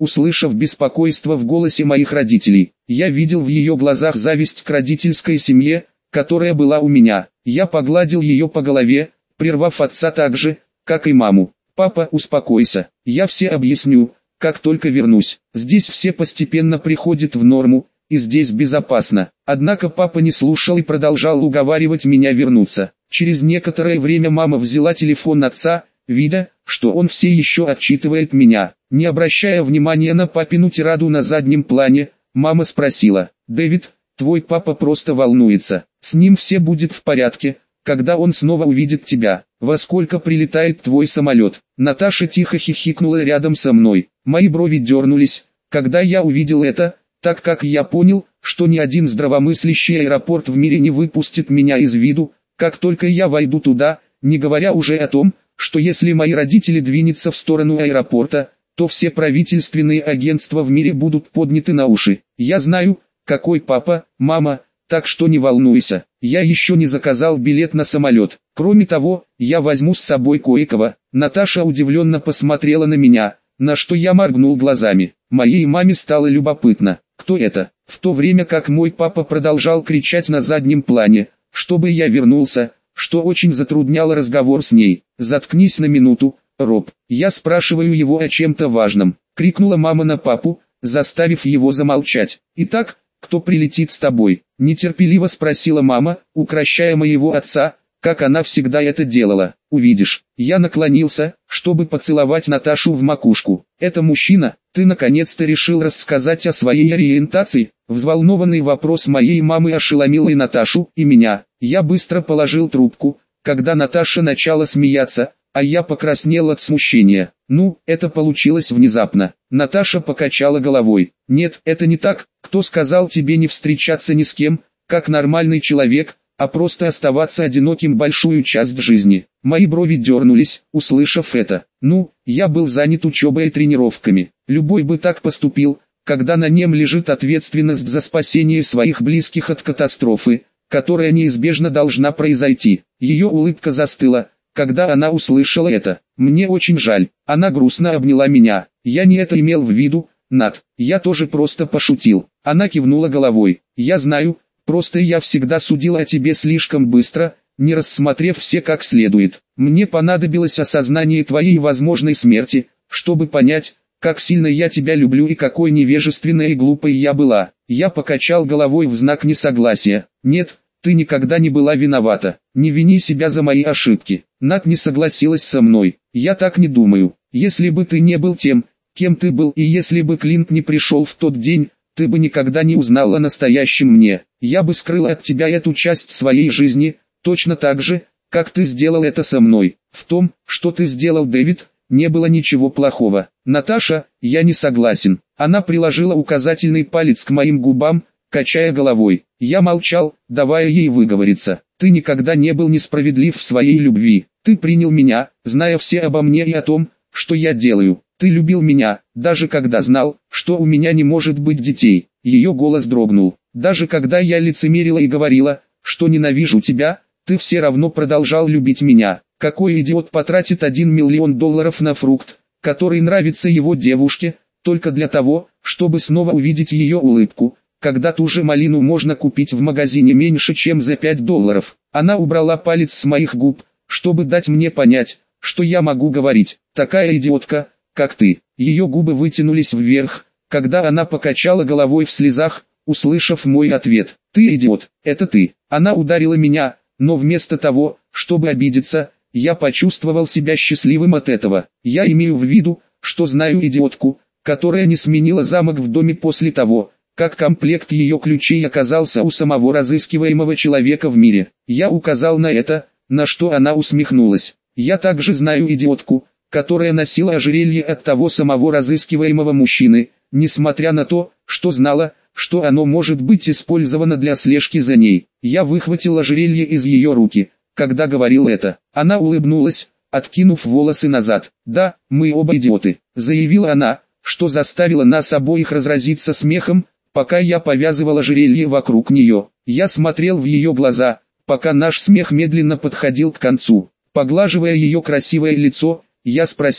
услышав беспокойство в голосе моих родителей. Я видел в ее глазах зависть к родительской семье, которая была у меня. Я погладил ее по голове, прервав отца так же, как и маму. «Папа, успокойся, я все объясню, как только вернусь. Здесь все постепенно приходят в норму, и здесь безопасно». Однако папа не слушал и продолжал уговаривать меня вернуться. Через некоторое время мама взяла телефон отца, видя, что он все еще отчитывает меня. Не обращая внимания на папину тираду на заднем плане, мама спросила: «Дэвид, твой папа просто волнуется. С ним все будет в порядке, когда он снова увидит тебя. Во сколько прилетает твой самолет?» Наташа тихо хихикнула рядом со мной. Мои брови дернулись, когда я увидел это, так как я понял, что ни один здравомыслящий аэропорт в мире не выпустит меня из виду, как только я войду туда, не говоря уже о том, что если мои родители двинутся в сторону аэропорта, то все правительственные агентства в мире будут подняты на уши. Я знаю, какой папа, мама, так что не волнуйся, я еще не заказал билет на самолет. Кроме того, я возьму с собой кое-кого. Наташа удивленно посмотрела на меня, на что я моргнул глазами. Моей маме стало любопытно, кто это, в то время как мой папа продолжал кричать на заднем плане, чтобы я вернулся, что очень затрудняло разговор с ней. «Заткнись на минуту, Роб, я спрашиваю его о чем-то важном», — крикнула мама на папу, заставив его замолчать. «Итак, кто прилетит с тобой?» — нетерпеливо спросила мама, укрощая моего отца, как она всегда это делала. «Увидишь». Я наклонился, чтобы поцеловать Наташу в макушку. «Это мужчина? Ты наконец-то решил рассказать о своей ориентации?» Взволнованный вопрос моей мамы ошеломил и Наташу, и меня. Я быстро положил трубку, когда Наташа начала смеяться, а я покраснел от смущения. «Ну, это получилось внезапно». Наташа покачала головой. «Нет, это не так. Кто сказал тебе не встречаться ни с кем, как нормальный человек, а просто оставаться одиноким большую часть жизни?» Мои брови дернулись, услышав это. «Ну, я был занят учебой и тренировками. Любой бы так поступил, когда на нем лежит ответственность за спасение своих близких от катастрофы, которая неизбежно должна произойти». Ее улыбка застыла, когда она услышала это. «Мне очень жаль». Она грустно обняла меня. «Я не это имел в виду, Нат. Я тоже просто пошутил». Она кивнула головой. «Я знаю, просто я всегда судил о тебе слишком быстро, не рассмотрев все как следует. Мне понадобилось осознание твоей возможной смерти, чтобы понять, как сильно я тебя люблю и какой невежественной и глупой я была». Я покачал головой в знак несогласия. «Нет, ты никогда не была виновата. Не вини себя за мои ошибки». Нат не согласилась со мной. «Я так не думаю. Если бы ты не был тем, кем ты был, и если бы Клинт не пришел в тот день, ты бы никогда не узнал о настоящем мне. Я бы скрыл от тебя эту часть своей жизни, точно так же, как ты сделал это со мной. В том, что ты сделал, Дэвид, не было ничего плохого». «Наташа, я не согласен». Она приложила указательный палец к моим губам, качая головой. Я молчал, давая ей выговориться. «Ты никогда не был несправедлив в своей любви. Ты принял меня, зная все обо мне и о том, что я делаю. Ты любил меня, даже когда знал, что у меня не может быть детей». Ее голос дрогнул. «Даже когда я лицемерила и говорила, что ненавижу тебя, ты все равно продолжал любить меня. Какой идиот потратит один миллион долларов на фрукт, который нравится его девушке, только для того, чтобы снова увидеть ее улыбку, когда ту же малину можно купить в магазине меньше чем за пять долларов». Она убрала палец с моих губ, чтобы дать мне понять, что я могу говорить. «Такая идиотка, как ты». Ее губы вытянулись вверх, когда она покачала головой в слезах, услышав мой ответ. «Ты идиот, это ты». Она ударила меня, но вместо того, чтобы обидеться, я почувствовал себя счастливым от этого. Я имею в виду, что знаю идиотку, которая не сменила замок в доме после того, как комплект ее ключей оказался у самого разыскиваемого человека в мире. Я указал на это, на что она усмехнулась. Я также знаю идиотку, которая носила ожерелье от того самого разыскиваемого мужчины, несмотря на то, что знала, что оно может быть использовано для слежки за ней. Я выхватил ожерелье из ее руки, когда говорил это. Она улыбнулась, откинув волосы назад. «Да, мы оба идиоты», — заявила она, что заставило нас обоих разразиться смехом, пока я повязывал ожерелье вокруг нее. Я смотрел в ее глаза, пока наш смех медленно подходил к концу. Поглаживая ее красивое лицо, я спросил: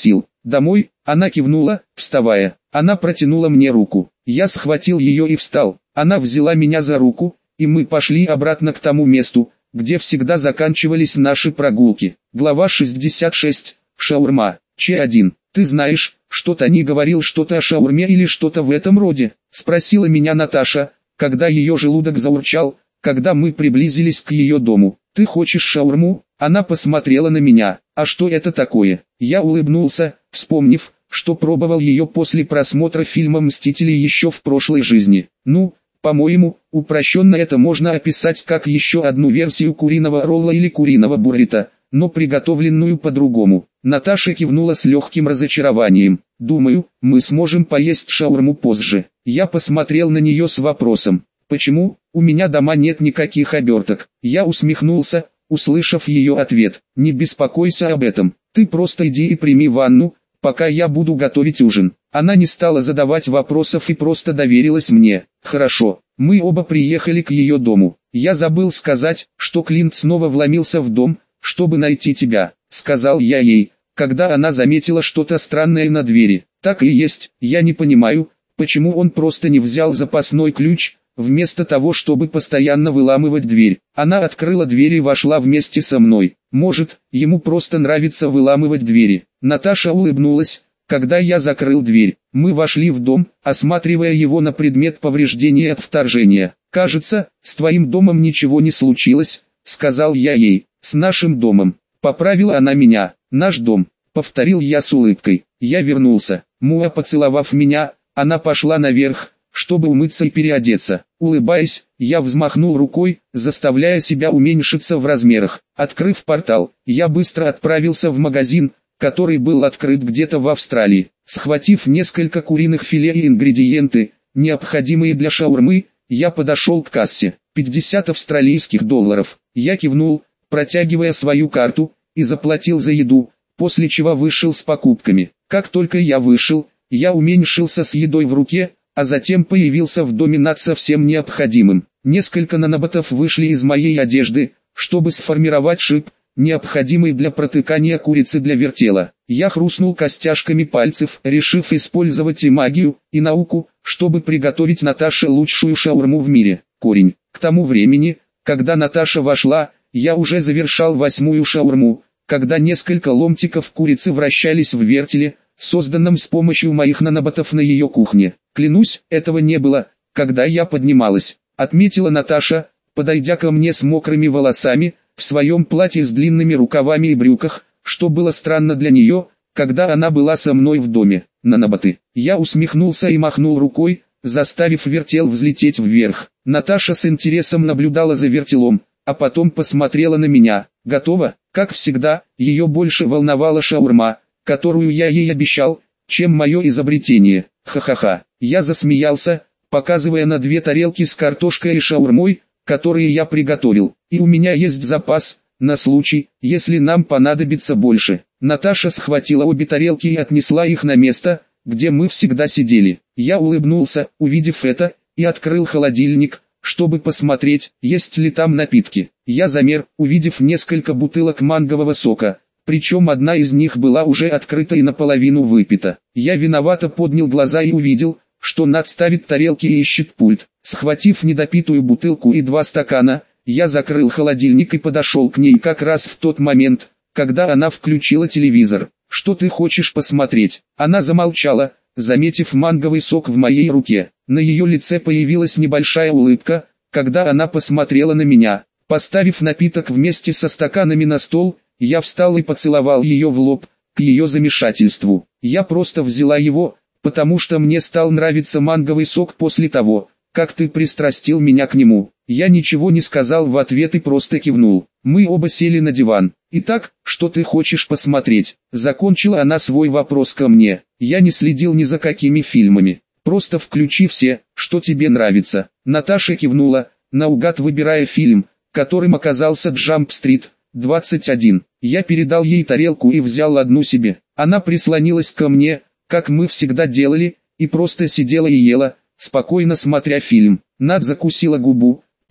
«Домой?» Она кивнула, вставая. Она протянула мне руку. Я схватил ее и встал. Она взяла меня за руку, и мы пошли обратно к тому месту, где всегда заканчивались наши прогулки. Глава шестьдесят шесть. Шаурма. Ч один. «Ты знаешь, что-то не говорил что-то о шаурме или что-то в этом роде?» — спросила меня Наташа, когда ее желудок заурчал, когда мы приблизились к ее дому. «Ты хочешь шаурму?» Она посмотрела на меня. «А что это такое?» Я улыбнулся, вспомнив, что пробовал ее после просмотра фильма «Мстители» еще в прошлой жизни. «Ну, по-моему, упрощенно это можно описать как еще одну версию куриного ролла или куриного буррито, но приготовленную по-другому». Наташа кивнула с легким разочарованием. «Думаю, мы сможем поесть шаурму позже». Я посмотрел на нее с вопросом. «Почему? У меня дома нет никаких оберток». Я усмехнулся, услышав ее ответ. «Не беспокойся об этом, ты просто иди и прими ванну, пока я буду готовить ужин». Она не стала задавать вопросов и просто доверилась мне. «Хорошо». Мы оба приехали к ее дому. Я забыл сказать, что Клинт снова вломился в дом, чтобы найти тебя, сказал я ей, когда она заметила что-то странное на двери. Так и есть, я не понимаю, почему он просто не взял запасной ключ, вместо того, чтобы постоянно выламывать дверь. Она открыла дверь и вошла вместе со мной. Может, ему просто нравится выламывать двери. Наташа улыбнулась, когда я закрыл дверь. Мы вошли в дом, осматривая его на предмет повреждения от вторжения. «Кажется, с твоим домом ничего не случилось», — сказал я ей. «С нашим домом». Поправила она меня. «Наш дом», — повторил я с улыбкой. Я вернулся. Муа, поцеловав меня, она пошла наверх, чтобы умыться и переодеться. Улыбаясь, я взмахнул рукой, заставляя себя уменьшиться в размерах. Открыв портал, я быстро отправился в магазин, который был открыт где-то в Австралии. Схватив несколько куриных филе и ингредиенты, необходимые для шаурмы, я подошел к кассе. пятьдесят австралийских долларов. Я кивнул, протягивая свою карту, и заплатил за еду, после чего вышел с покупками. Как только я вышел, я уменьшился с едой в руке, а затем появился в доме над совсем необходимым. Несколько наноботов вышли из моей одежды, чтобы сформировать шип, необходимый для протыкания курицы для вертела. Я хрустнул костяшками пальцев, решив использовать и магию, и науку, чтобы приготовить Наташе лучшую шаурму в мире. Корень. К тому времени, когда Наташа вошла, я уже завершал восьмую шаурму, когда несколько ломтиков курицы вращались в вертеле, созданном с помощью моих наноботов на ее кухне. «Клянусь, этого не было, когда я поднималась», — отметила Наташа, подойдя ко мне с мокрыми волосами, в своем платье с длинными рукавами и брюках, что было странно для нее, когда она была со мной в доме. «Наноботы». Я усмехнулся и махнул рукой, заставив вертел взлететь вверх. Наташа с интересом наблюдала за вертелом, а потом посмотрела на меня. «Готово?» Как всегда, ее больше волновала шаурма, которую я ей обещал, чем мое изобретение. Ха-ха-ха. Я засмеялся, показывая на две тарелки с картошкой и шаурмой, которые я приготовил. «И у меня есть запас, на случай, если нам понадобится больше». Наташа схватила обе тарелки и отнесла их на место, где мы всегда сидели. Я улыбнулся, увидев это, и открыл холодильник, чтобы посмотреть, есть ли там напитки. Я замер, увидев несколько бутылок мангового сока, причем одна из них была уже открыта и наполовину выпита. Я виновато поднял глаза и увидел, что Над ставит тарелки и ищет пульт. Схватив недопитую бутылку и два стакана, я закрыл холодильник и подошел к ней как раз в тот момент, когда она включила телевизор. «Что ты хочешь посмотреть?» Она замолчала, заметив манговый сок в моей руке. На ее лице появилась небольшая улыбка, когда она посмотрела на меня. Поставив напиток вместе со стаканами на стол, я встал и поцеловал ее в лоб, к ее замешательству. Я просто взяла его, потому что мне стал нравиться манговый сок после того, как ты пристрастил меня к нему. Я ничего не сказал в ответ и просто кивнул. Мы оба сели на диван. «Итак, что ты хочешь посмотреть?» Закончила она свой вопрос ко мне. Я не следил ни за какими фильмами. «Просто включи все, что тебе нравится». Наташа кивнула, наугад выбирая фильм, которым оказался «Джамп-стрит» двадцать один. Я передал ей тарелку и взял одну себе. Она прислонилась ко мне, как мы всегда делали, и просто сидела и ела, спокойно смотря фильм. Над закусила губу,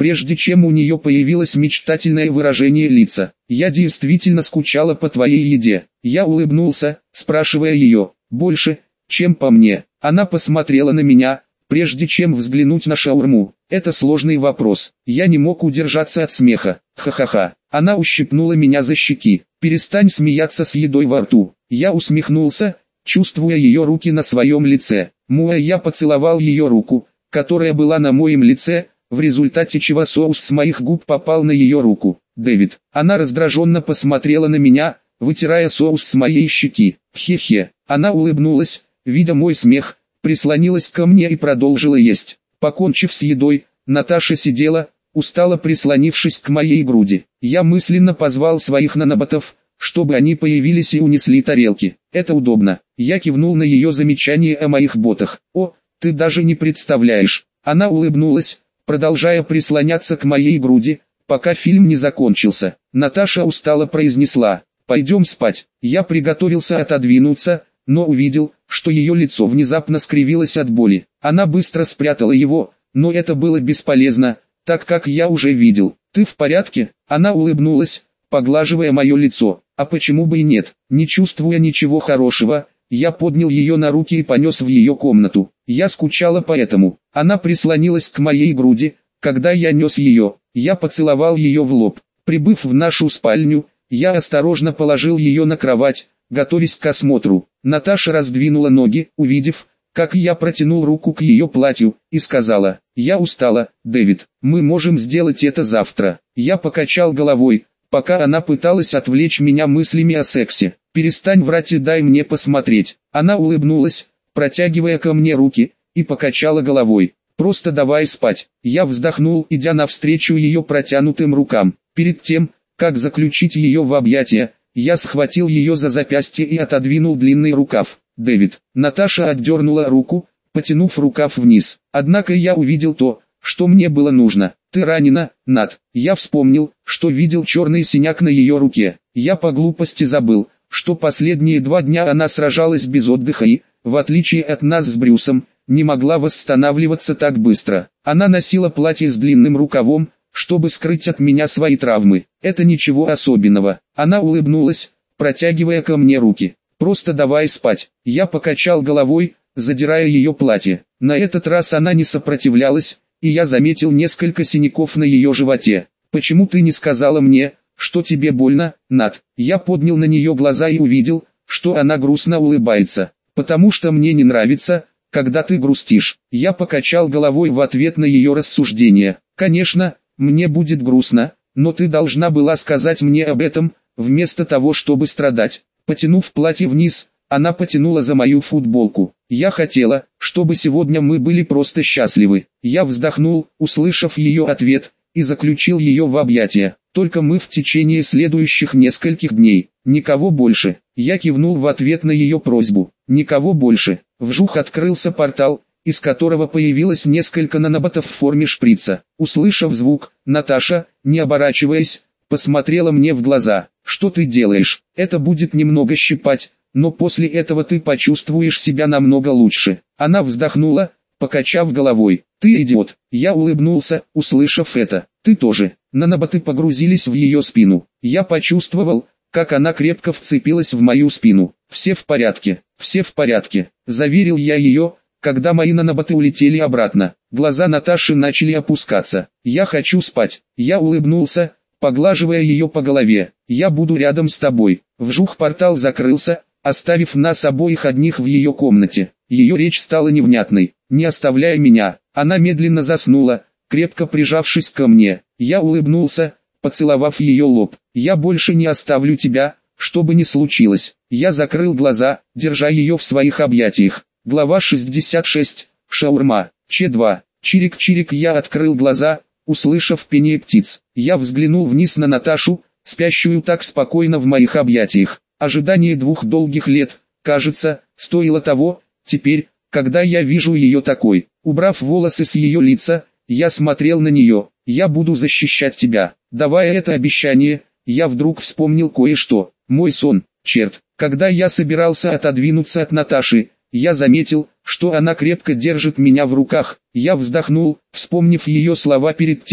прежде чем у нее появилось мечтательное выражение лица. «Я действительно скучала по твоей еде». Я улыбнулся, спрашивая ее, больше, чем по мне. Она посмотрела на меня, прежде чем взглянуть на шаурму. Это сложный вопрос. Я не мог удержаться от смеха. Ха-ха-ха. Она ущипнула меня за щеки. «Перестань смеяться с едой во рту». Я усмехнулся, чувствуя ее руки на своем лице. Муа, я поцеловал ее руку, которая была на моем лице, в результате чего соус с моих губ попал на ее руку. «Дэвид». Она раздраженно посмотрела на меня, вытирая соус с моей щеки. «Хе-хе». Она улыбнулась, видя мой смех, прислонилась ко мне и продолжила есть. Покончив с едой, Наташа сидела, устало прислонившись к моей груди. Я мысленно позвал своих наноботов, чтобы они появились и унесли тарелки. «Это удобно». Я кивнул на ее замечание о моих ботах. «О, ты даже не представляешь». Она улыбнулась, продолжая прислоняться к моей груди, пока фильм не закончился. Наташа устало произнесла: «Пойдем спать». Я приготовился отодвинуться, но увидел, что ее лицо внезапно скривилось от боли. Она быстро спрятала его, но это было бесполезно, так как я уже видел. «Ты в порядке?» Она улыбнулась, поглаживая мое лицо. «А почему бы и нет?» Не чувствуя ничего хорошего, я поднял ее на руки и понес в ее комнату. Я скучала по этому. Она прислонилась к моей груди, когда я нес ее. Я поцеловал ее в лоб. Прибыв в нашу спальню, я осторожно положил ее на кровать, готовясь к осмотру. Наташа раздвинула ноги, увидев, как я протянул руку к ее платью, и сказала: «Я устала, Дэвид, мы можем сделать это завтра». Я покачал головой, пока она пыталась отвлечь меня мыслями о сексе. «Перестань врать и дай мне посмотреть». Она улыбнулась, протягивая ко мне руки, и покачала головой. «Просто давай спать». Я вздохнул, идя навстречу ее протянутым рукам. Перед тем, как заключить ее в объятия, я схватил ее за запястье и отодвинул длинный рукав. «Дэвид». Наташа отдернула руку, потянув рукав вниз. Однако я увидел то, что мне было нужно. «Ты ранена, Нат». Я вспомнил, что видел черный синяк на ее руке. Я по глупости забыл, что последние два дня она сражалась без отдыха и, в отличие от нас с Брюсом, не могла восстанавливаться так быстро. Она носила платье с длинным рукавом, чтобы скрыть от меня свои травмы. «Это ничего особенного». Она улыбнулась, протягивая ко мне руки. «Просто давай спать». Я покачал головой, задирая ее платье. На этот раз она не сопротивлялась, и я заметил несколько синяков на ее животе. «Почему ты не сказала мне, что тебе больно, Нат?» Я поднял на нее глаза и увидел, что она грустно улыбается. «Потому что мне не нравится, когда ты грустишь». Я покачал головой в ответ на ее рассуждение. «Конечно, мне будет грустно, но ты должна была сказать мне об этом, вместо того, чтобы страдать». Потянув платье вниз, она потянула за мою футболку. «Я хотела, чтобы сегодня мы были просто счастливы». Я вздохнул, услышав ее ответ, и заключил ее в объятия. «Только мы в течение следующих нескольких дней. Никого больше». Я кивнул в ответ на ее просьбу. «Никого больше». Вжух открылся портал, из которого появилось несколько наноботов в форме шприца. Услышав звук, Наташа, не оборачиваясь, посмотрела мне в глаза. «Что ты делаешь? Это будет немного щипать, но после этого ты почувствуешь себя намного лучше». Она вздохнула, покачав головой. «Ты идиот». Я улыбнулся, услышав это. «Ты тоже». Наноботы погрузились в ее спину. Я почувствовал, как она крепко вцепилась в мою спину. «Все в порядке, все в порядке», — заверил я ее, когда мои наноботы улетели обратно. Глаза Наташи начали опускаться. «Я хочу спать». Я улыбнулся, поглаживая ее по голове. «Я буду рядом с тобой». Вжух портал закрылся, оставив нас обоих одних в ее комнате. Ее речь стала невнятной. «Не оставляй меня». Она медленно заснула, крепко прижавшись ко мне. Я улыбнулся, поцеловав ее лоб. «Я больше не оставлю тебя, что бы ни случилось». Я закрыл глаза, держа ее в своих объятиях. Глава шестьдесят шесть. Шаурма. Че два. Чирик-чирик. Я открыл глаза, услышав пение птиц. Я взглянул вниз на Наташу, спящую так спокойно в моих объятиях. Ожидание двух долгих лет, кажется, стоило того. Теперь, когда я вижу ее такой, убрав волосы с ее лица, я смотрел на нее. «Я буду защищать тебя». Давая это обещание, я вдруг вспомнил кое-что. Мой сон. Черт, когда я собирался отодвинуться от Наташи, я заметил, что она крепко держит меня в руках. Я вздохнул, вспомнив ее слова перед тем,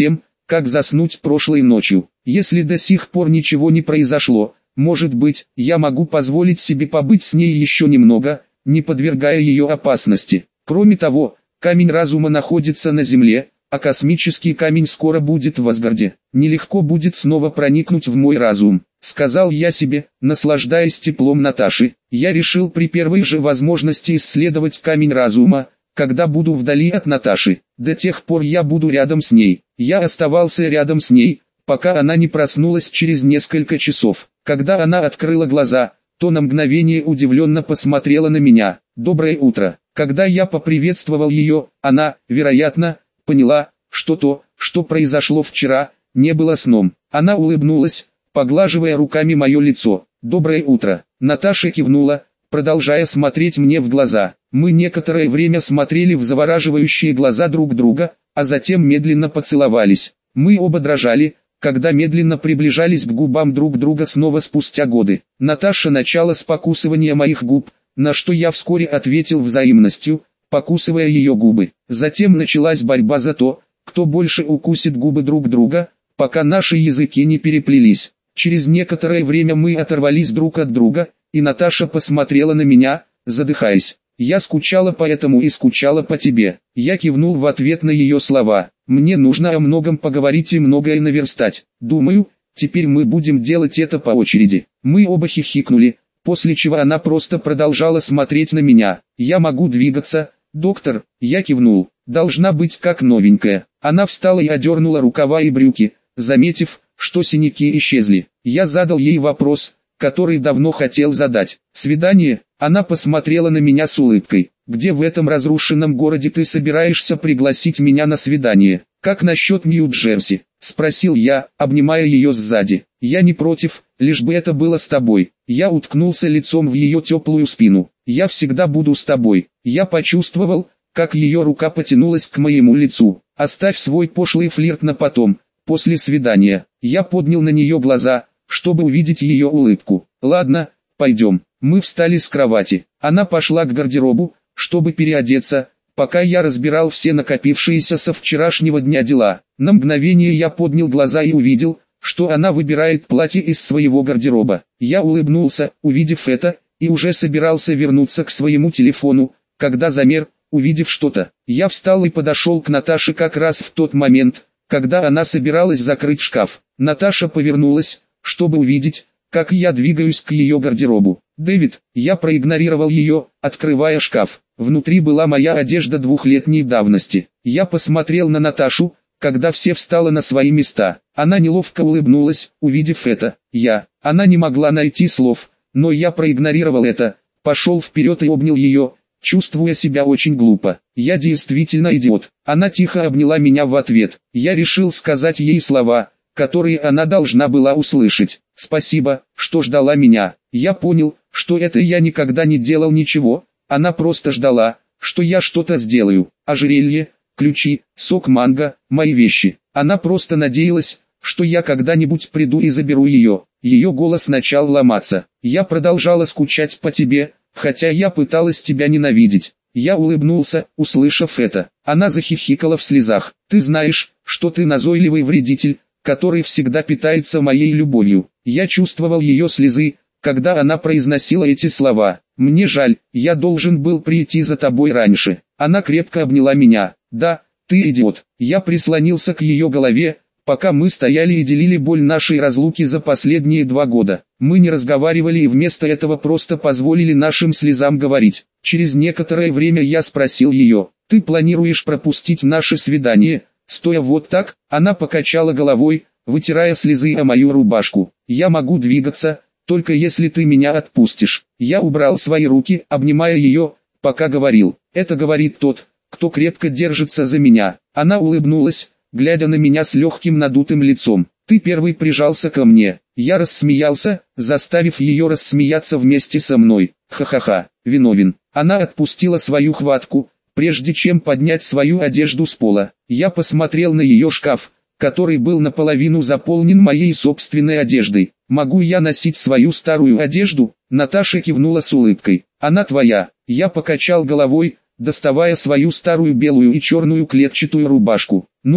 как заснуть прошлой ночью. Если до сих пор ничего не произошло, может быть, я могу позволить себе побыть с ней еще немного, не подвергая ее опасности. Кроме того, камень разума находится на земле, а космический камень скоро будет в Асгарде. Нелегко будет снова проникнуть в мой разум, сказал я себе, наслаждаясь теплом Наташи. Я решил при первой же возможности исследовать камень разума, когда буду вдали от Наташи. До тех пор я буду рядом с ней. Я оставался рядом с ней, пока она не проснулась через несколько часов. Когда она открыла глаза, то на мгновение удивленно посмотрела на меня. «Доброе утро». Когда я поприветствовал ее, она, вероятно, поняла, что то, что произошло вчера, не было сном. Она улыбнулась, поглаживая руками мое лицо. «Доброе утро». Наташа кивнула, продолжая смотреть мне в глаза. Мы некоторое время смотрели в завораживающие глаза друг друга, а затем медленно поцеловались. Мы оба дрожали, когда медленно приближались к губам друг друга снова спустя годы. Наташа начала с покусывания моих губ, на что я вскоре ответил взаимностью, покусывая ее губы. Затем началась борьба за то, кто больше укусит губы друг друга, пока наши языки не переплелись. Через некоторое время мы оторвались друг от друга, и Наташа посмотрела на меня, задыхаясь. «Я скучала по этому и скучала по тебе». Я кивнул в ответ на ее слова. «Мне нужно о многом поговорить и многое наверстать. Думаю, теперь мы будем делать это по очереди». Мы оба хихикнули, после чего она просто продолжала смотреть на меня. «Я могу двигаться, доктор?» Я кивнул. «Должна быть как новенькая». Она встала и одернула рукава и брюки, заметив, что синяки исчезли. Я задал ей вопрос, который давно хотел задать. «Свидание?» Она посмотрела на меня с улыбкой. «Где в этом разрушенном городе ты собираешься пригласить меня на свидание? Как насчет Нью-Джерси?» — спросил я, обнимая ее сзади. «Я не против, лишь бы это было с тобой». Я уткнулся лицом в ее теплую спину. «Я всегда буду с тобой». Я почувствовал, как ее рука потянулась к моему лицу. «Оставь свой пошлый флирт на потом, после свидания». Я поднял на нее глаза, чтобы увидеть ее улыбку. «Ладно, пойдем». Мы встали с кровати. Она пошла к гардеробу, чтобы переодеться, пока я разбирал все накопившиеся со вчерашнего дня дела. На мгновение я поднял глаза и увидел, что она выбирает платье из своего гардероба. Я улыбнулся, увидев это, и уже собирался вернуться к своему телефону, когда замер, увидев что-то. Я встал и подошел к Наташе как раз в тот момент, когда она собиралась закрыть шкаф. Наташа повернулась, чтобы увидеть, как я двигаюсь к ее гардеробу. «Дэвид», я проигнорировал ее, открывая шкаф. Внутри была моя одежда двухлетней давности. Я посмотрел на Наташу, когда все встало на свои места. Она неловко улыбнулась, увидев это. Я. Она не могла найти слов, но я проигнорировал это, пошел вперед и обнял ее, чувствуя себя очень глупо. Я действительно идиот. Она тихо обняла меня в ответ. Я решил сказать ей слова, которые она должна была услышать. «Спасибо, что ждала меня». Я понял, что это я никогда не делал ничего, она просто ждала, что я что-то сделаю. Ожерелье, ключи, сок манго, мои вещи. Она просто надеялась, что я когда-нибудь приду и заберу ее. Ее голос начал ломаться. «Я продолжала скучать по тебе, хотя я пыталась тебя ненавидеть». Я улыбнулся, услышав это. Она захихикала в слезах. «Ты знаешь, что ты назойливый вредитель, который всегда питается моей любовью». Я чувствовал ее слезы, когда она произносила эти слова. «Мне жаль, я должен был прийти за тобой раньше». Она крепко обняла меня. «Да, ты идиот». Я прислонился к ее голове, пока мы стояли и делили боль нашей разлуки за последние два года. Мы не разговаривали и вместо этого просто позволили нашим слезам говорить. Через некоторое время я спросил ее: «Ты планируешь пропустить наше свидание, стоя вот так?» Она покачала головой, вытирая слезы о мою рубашку. «Я могу двигаться, только если ты меня отпустишь». Я убрал свои руки, обнимая ее, пока говорил. «Это говорит тот, кто крепко держится за меня». Она улыбнулась, глядя на меня с легким надутым лицом. «Ты первый прижался ко мне». Я рассмеялся, заставив ее рассмеяться вместе со мной. «Ха-ха-ха, виновен». Она отпустила свою хватку, прежде чем поднять свою одежду с пола. Я посмотрел на ее шкаф, который был наполовину заполнен моей собственной одеждой. «Могу я носить свою старую одежду?» Наташа кивнула с улыбкой. «Она твоя». Я покачал головой, доставая свою старую белую и черную клетчатую рубашку. «Ну,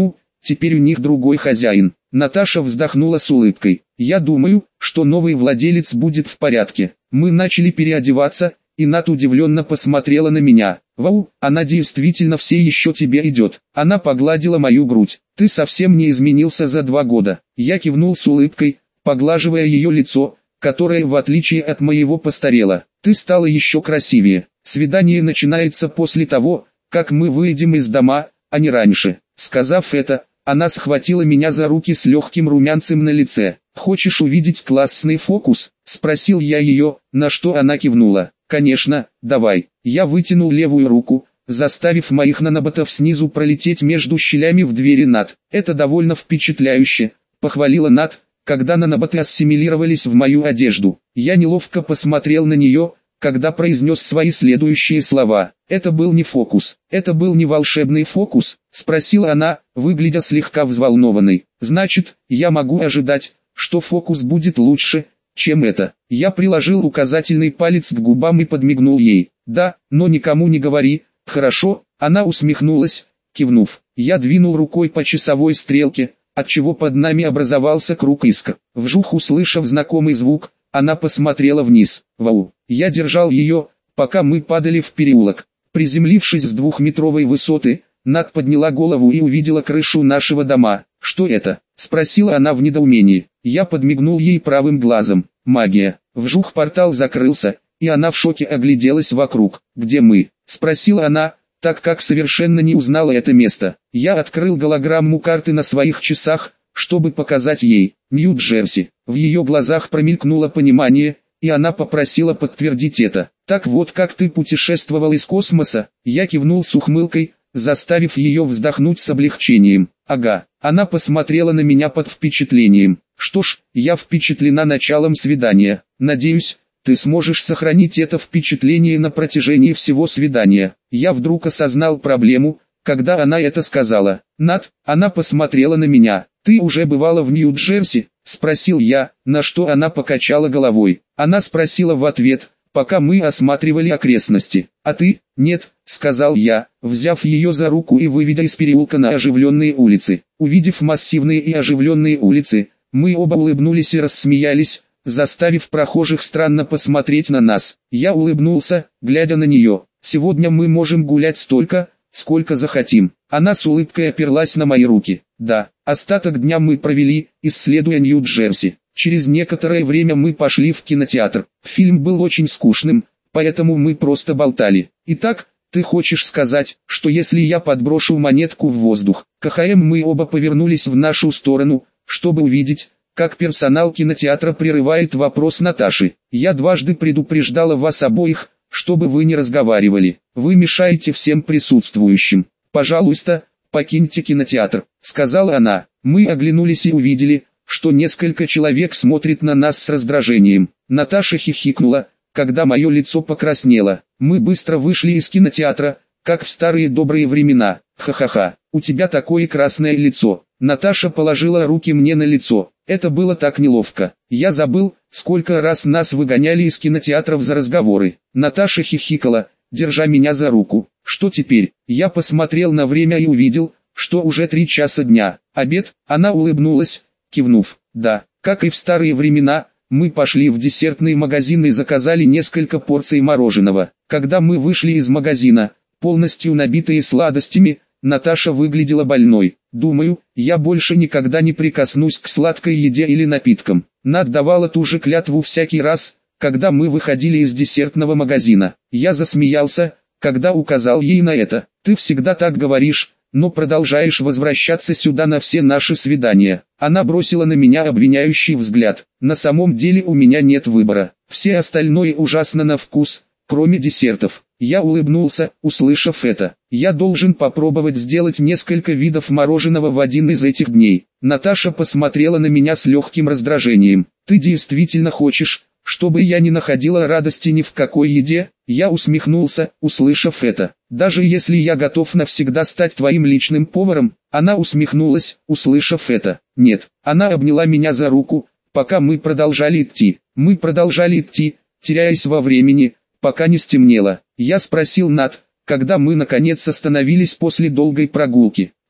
теперь у них другой хозяин. Наташа вздохнула с улыбкой. Я думаю, что новый владелец будет в порядке. Мы начали переодеваться, и Нат удивленно посмотрела на меня. Вау, она действительно все еще тебе идет. Она погладила мою грудь. Ты совсем не изменился за два года. Я кивнул с улыбкой, поглаживая ее лицо, которое в отличие от моего постарело. Ты стала еще красивее. Свидание начинается после того, как мы выйдем из дома, а не раньше. Сказав это, она схватила меня за руки с легким румянцем на лице. «Хочешь увидеть классный фокус?» – спросил я ее, на что она кивнула. «Конечно, давай». Я вытянул левую руку, заставив моих наноботов снизу пролететь между щелями в двери Нат. «Это довольно впечатляюще», – похвалила Нат, когда наноботы ассимилировались в мою одежду. Я неловко посмотрел на нее, когда произнес свои следующие слова. «Это был не фокус, это был не волшебный фокус?» – спросила она, выглядя слегка взволнованной. «Значит, я могу ожидать, что фокус будет лучше, чем это?» Я приложил указательный палец к губам и подмигнул ей. «Да, но никому не говори, хорошо?» Она усмехнулась, кивнув. Я двинул рукой по часовой стрелке, отчего под нами образовался круг искр. Вжух, услышав знакомый звук, она посмотрела вниз. Вау! Я держал ее, пока мы падали в переулок. Приземлившись с двухметровой высоты, Нат подняла голову и увидела крышу нашего дома. «Что это?» – спросила она в недоумении. Я подмигнул ей правым глазом. «Магия». Вжух, портал закрылся, и она в шоке огляделась вокруг. «Где мы?» – спросила она, так как совершенно не узнала это место. Я открыл голограмму карты на своих часах, чтобы показать ей. Нью-Джерси. В ее глазах промелькнуло понимание, и она попросила подтвердить это. «Так вот как ты путешествовал из космоса?» Я кивнул с ухмылкой, заставив ее вздохнуть с облегчением. «Ага». Она посмотрела на меня под впечатлением. «Что ж, я впечатлена началом свидания. Надеюсь, ты сможешь сохранить это впечатление на протяжении всего свидания». Я вдруг осознал проблему, когда она это сказала. «Нат», она посмотрела на меня. «Ты уже бывала в Нью-Джерси?» – спросил я, на что она покачала головой. Она спросила в ответ, пока мы осматривали окрестности. «А ты?» «Нет», – сказал я, взяв ее за руку и выведя из переулка на оживленные улицы. Увидев массивные и оживленные улицы, мы оба улыбнулись и рассмеялись, заставив прохожих странно посмотреть на нас. Я улыбнулся, глядя на нее. «Сегодня мы можем гулять столько, сколько захотим». Она с улыбкой оперлась на мои руки. «Да». Остаток дня мы провели, исследуя Нью-Джерси. Через некоторое время мы пошли в кинотеатр. Фильм был очень скучным, поэтому мы просто болтали. «Итак, ты хочешь сказать, что если я подброшу монетку в воздух?» КХМ мы оба повернулись в нашу сторону, чтобы увидеть, как персонал кинотеатра прерывает вопрос Наташи. «Я дважды предупреждала вас обоих, чтобы вы не разговаривали. Вы мешаете всем присутствующим. Пожалуйста, покиньте кинотеатр», — сказала она. Мы оглянулись и увидели, что несколько человек смотрит на нас с раздражением. Наташа хихикнула, когда мое лицо покраснело. Мы быстро вышли из кинотеатра, как в старые добрые времена. «Ха-ха-ха, у тебя такое красное лицо». Наташа положила руки мне на лицо. Это было так неловко. Я забыл, сколько раз нас выгоняли из кинотеатров за разговоры. Наташа хихикала, держа меня за руку. «Что теперь?» Я посмотрел на время и увидел, что уже три часа дня. «Обед?» Она улыбнулась, кивнув. «Да, как и в старые времена, мы пошли в десертный магазин и заказали несколько порций мороженого. Когда мы вышли из магазина, полностью набитые сладостями, Наташа выглядела больной. Думаю, я больше никогда не прикоснусь к сладкой еде или напиткам». Нат давала ту же клятву всякий раз, когда мы выходили из десертного магазина. Я засмеялся, когда указал ей на это. «Ты всегда так говоришь, но продолжаешь возвращаться сюда на все наши свидания». Она бросила на меня обвиняющий взгляд. «На самом деле у меня нет выбора. Все остальное ужасно на вкус, кроме десертов». Я улыбнулся, услышав это. «Я должен попробовать сделать несколько видов мороженого в один из этих дней». Наташа посмотрела на меня с легким раздражением. «Ты действительно хочешь, чтобы я не находила радости ни в какой еде?» Я усмехнулся, услышав это. «Даже если я готов навсегда стать твоим личным поваром?» Она усмехнулась, услышав это. «Нет». Она обняла меня за руку, пока мы продолжали идти. Мы продолжали идти, теряясь во времени, пока не стемнело. Я спросил Нат, когда мы наконец остановились после долгой прогулки.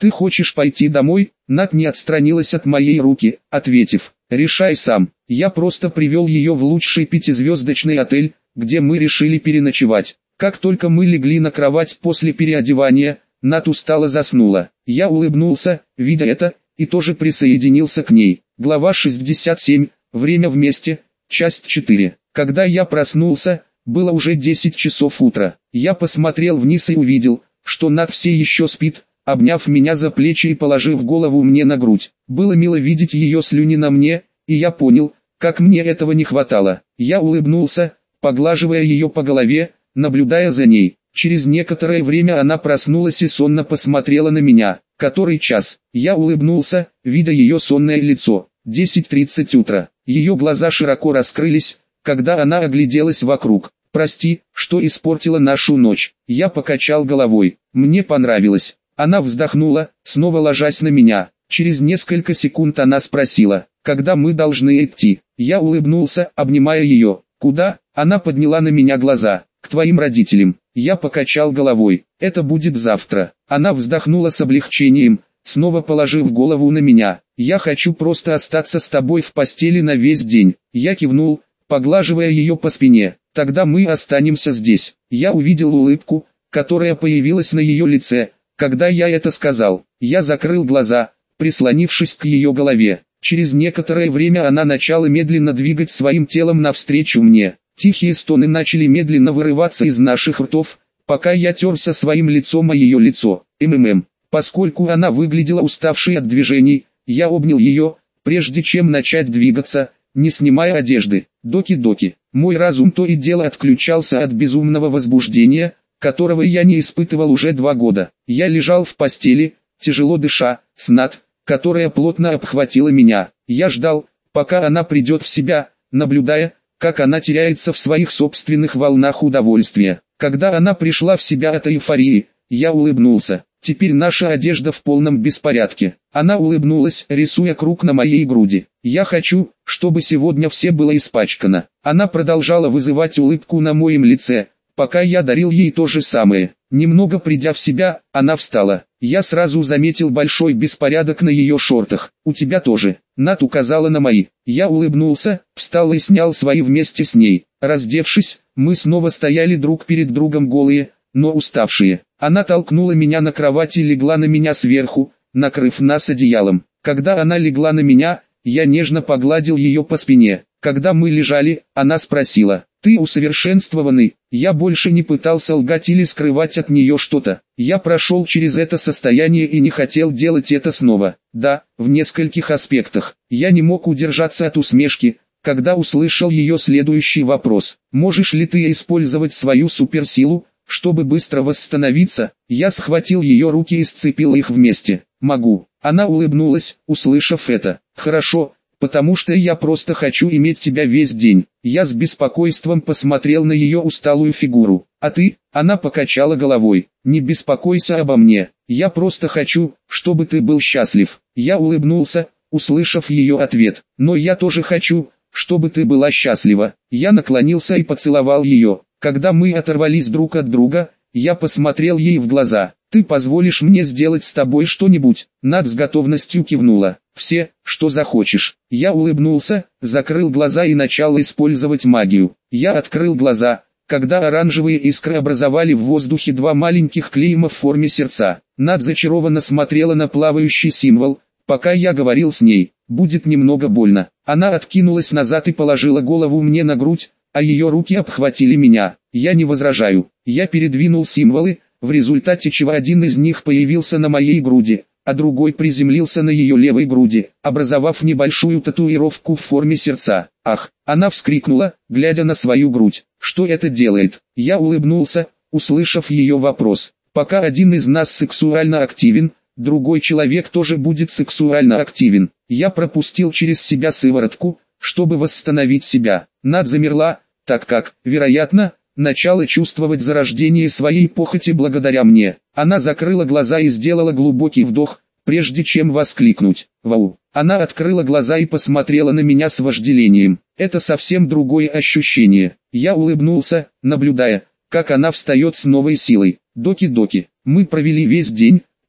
Ты хочешь пойти домой? Нат не отстранилась от моей руки, ответив: решай сам. Я просто привел ее в лучший пятизвездочный отель, где мы решили переночевать. Как только мы легли на кровать после переодевания, Нат устало заснула. Я улыбнулся, видя это, и тоже присоединился к ней. Глава шестьдесят семь. Время вместе. Часть четыре. Когда я проснулся, было уже десять часов утра. Я посмотрел вниз и увидел, что Нат все еще спит, обняв меня за плечи и положив голову мне на грудь. Было мило видеть ее слюни на мне, и я понял, как мне этого не хватало. Я улыбнулся, поглаживая ее по голове, наблюдая за ней. Через некоторое время она проснулась и сонно посмотрела на меня. Который час? Я улыбнулся, видя ее сонное лицо. десять тридцать утра. Ее глаза широко раскрылись, когда она огляделась вокруг. Прости, что испортила нашу ночь. Я покачал головой. Мне понравилось. Она вздохнула, снова ложась на меня. Через несколько секунд она спросила: когда мы должны идти? Я улыбнулся, обнимая ее. Куда? Она подняла на меня глаза. К твоим родителям. Я покачал головой. Это будет завтра. Она вздохнула с облегчением, снова положив голову на меня. Я хочу просто остаться с тобой в постели на весь день. Я кивнул, поглаживая ее по спине. Тогда мы останемся здесь. Я увидел улыбку, которая появилась на ее лице, когда я это сказал. Я закрыл глаза, прислонившись к ее голове. Через некоторое время она начала медленно двигать своим телом навстречу мне. Тихие стоны начали медленно вырываться из наших ртов, пока я терся своим лицом о ее лицо. МММ. Поскольку она выглядела уставшей от движений, я обнял ее, прежде чем начать двигаться, не снимая одежды. Доки-доки. Мой разум то и дело отключался от безумного возбуждения, которого я не испытывал уже два года. Я лежал в постели, тяжело дыша, с Нат, которая плотно обхватила меня. Я ждал, пока она придет в себя, наблюдая, как она теряется в своих собственных волнах удовольствия. Когда она пришла в себя от эйфории, я улыбнулся. Теперь наша одежда в полном беспорядке. Она улыбнулась, рисуя круг на моей груди. Я хочу, чтобы сегодня все было испачкано. Она продолжала вызывать улыбку на моем лице, пока я дарил ей то же самое. Немного придя в себя, она встала. Я сразу заметил большой беспорядок на ее шортах. У тебя тоже. Нат указала на мои. Я улыбнулся, встал и снял свои вместе с ней. Раздевшись, мы снова стояли друг перед другом голые, но уставшие. Она толкнула меня на кровать и легла на меня сверху, накрыв нас одеялом. Когда она легла на меня, я нежно погладил ее по спине. Когда мы лежали, она спросила: «Ты усовершенствованный?» Я больше не пытался лгать или скрывать от нее что-то. Я прошел через это состояние и не хотел делать это снова. Да, в нескольких аспектах. Я не мог удержаться от усмешки, когда услышал ее следующий вопрос. «Можешь ли ты использовать свою суперсилу, чтобы быстро восстановиться?» Я схватил ее руки и сцепил их вместе. «Могу». Она улыбнулась, услышав это. «Хорошо, потому что я просто хочу иметь тебя весь день». Я с беспокойством посмотрел на ее усталую фигуру. «А ты?» Она покачала головой. «Не беспокойся обо мне. Я просто хочу, чтобы ты был счастлив». Я улыбнулся, услышав ее ответ. «Но я тоже хочу, чтобы ты была счастлива». Я наклонился и поцеловал ее. Когда мы оторвались друг от друга, я посмотрел ей в глаза. «Ты позволишь мне сделать с тобой что-нибудь?» Над с готовностью кивнула. «Все, что захочешь». Я улыбнулся, закрыл глаза и начал использовать магию. Я открыл глаза, когда оранжевые искры образовали в воздухе два маленьких клейма в форме сердца. Над зачарованно смотрела на плавающий символ, пока я говорил с ней. «Будет немного больно». Она откинулась назад и положила голову мне на грудь, а ее руки обхватили меня. Я не возражаю. Я передвинул символы, в результате чего один из них появился на моей груди, а другой приземлился на ее левой груди, образовав небольшую татуировку в форме сердца. «Ах!» Она вскрикнула, глядя на свою грудь. «Что это делает?» Я улыбнулся, услышав ее вопрос. «Пока один из нас сексуально активен, другой человек тоже будет сексуально активен». Я пропустил через себя сыворотку, чтобы восстановить себя. Над замерла, так как, вероятно, начала чувствовать зарождение своей похоти благодаря мне. Она закрыла глаза и сделала глубокий вдох, прежде чем воскликнуть: «Вау!». Она открыла глаза и посмотрела на меня с вожделением. Это совсем другое ощущение. Я улыбнулся, наблюдая, как она встает с новой силой. «Доки-доки, мы провели весь день,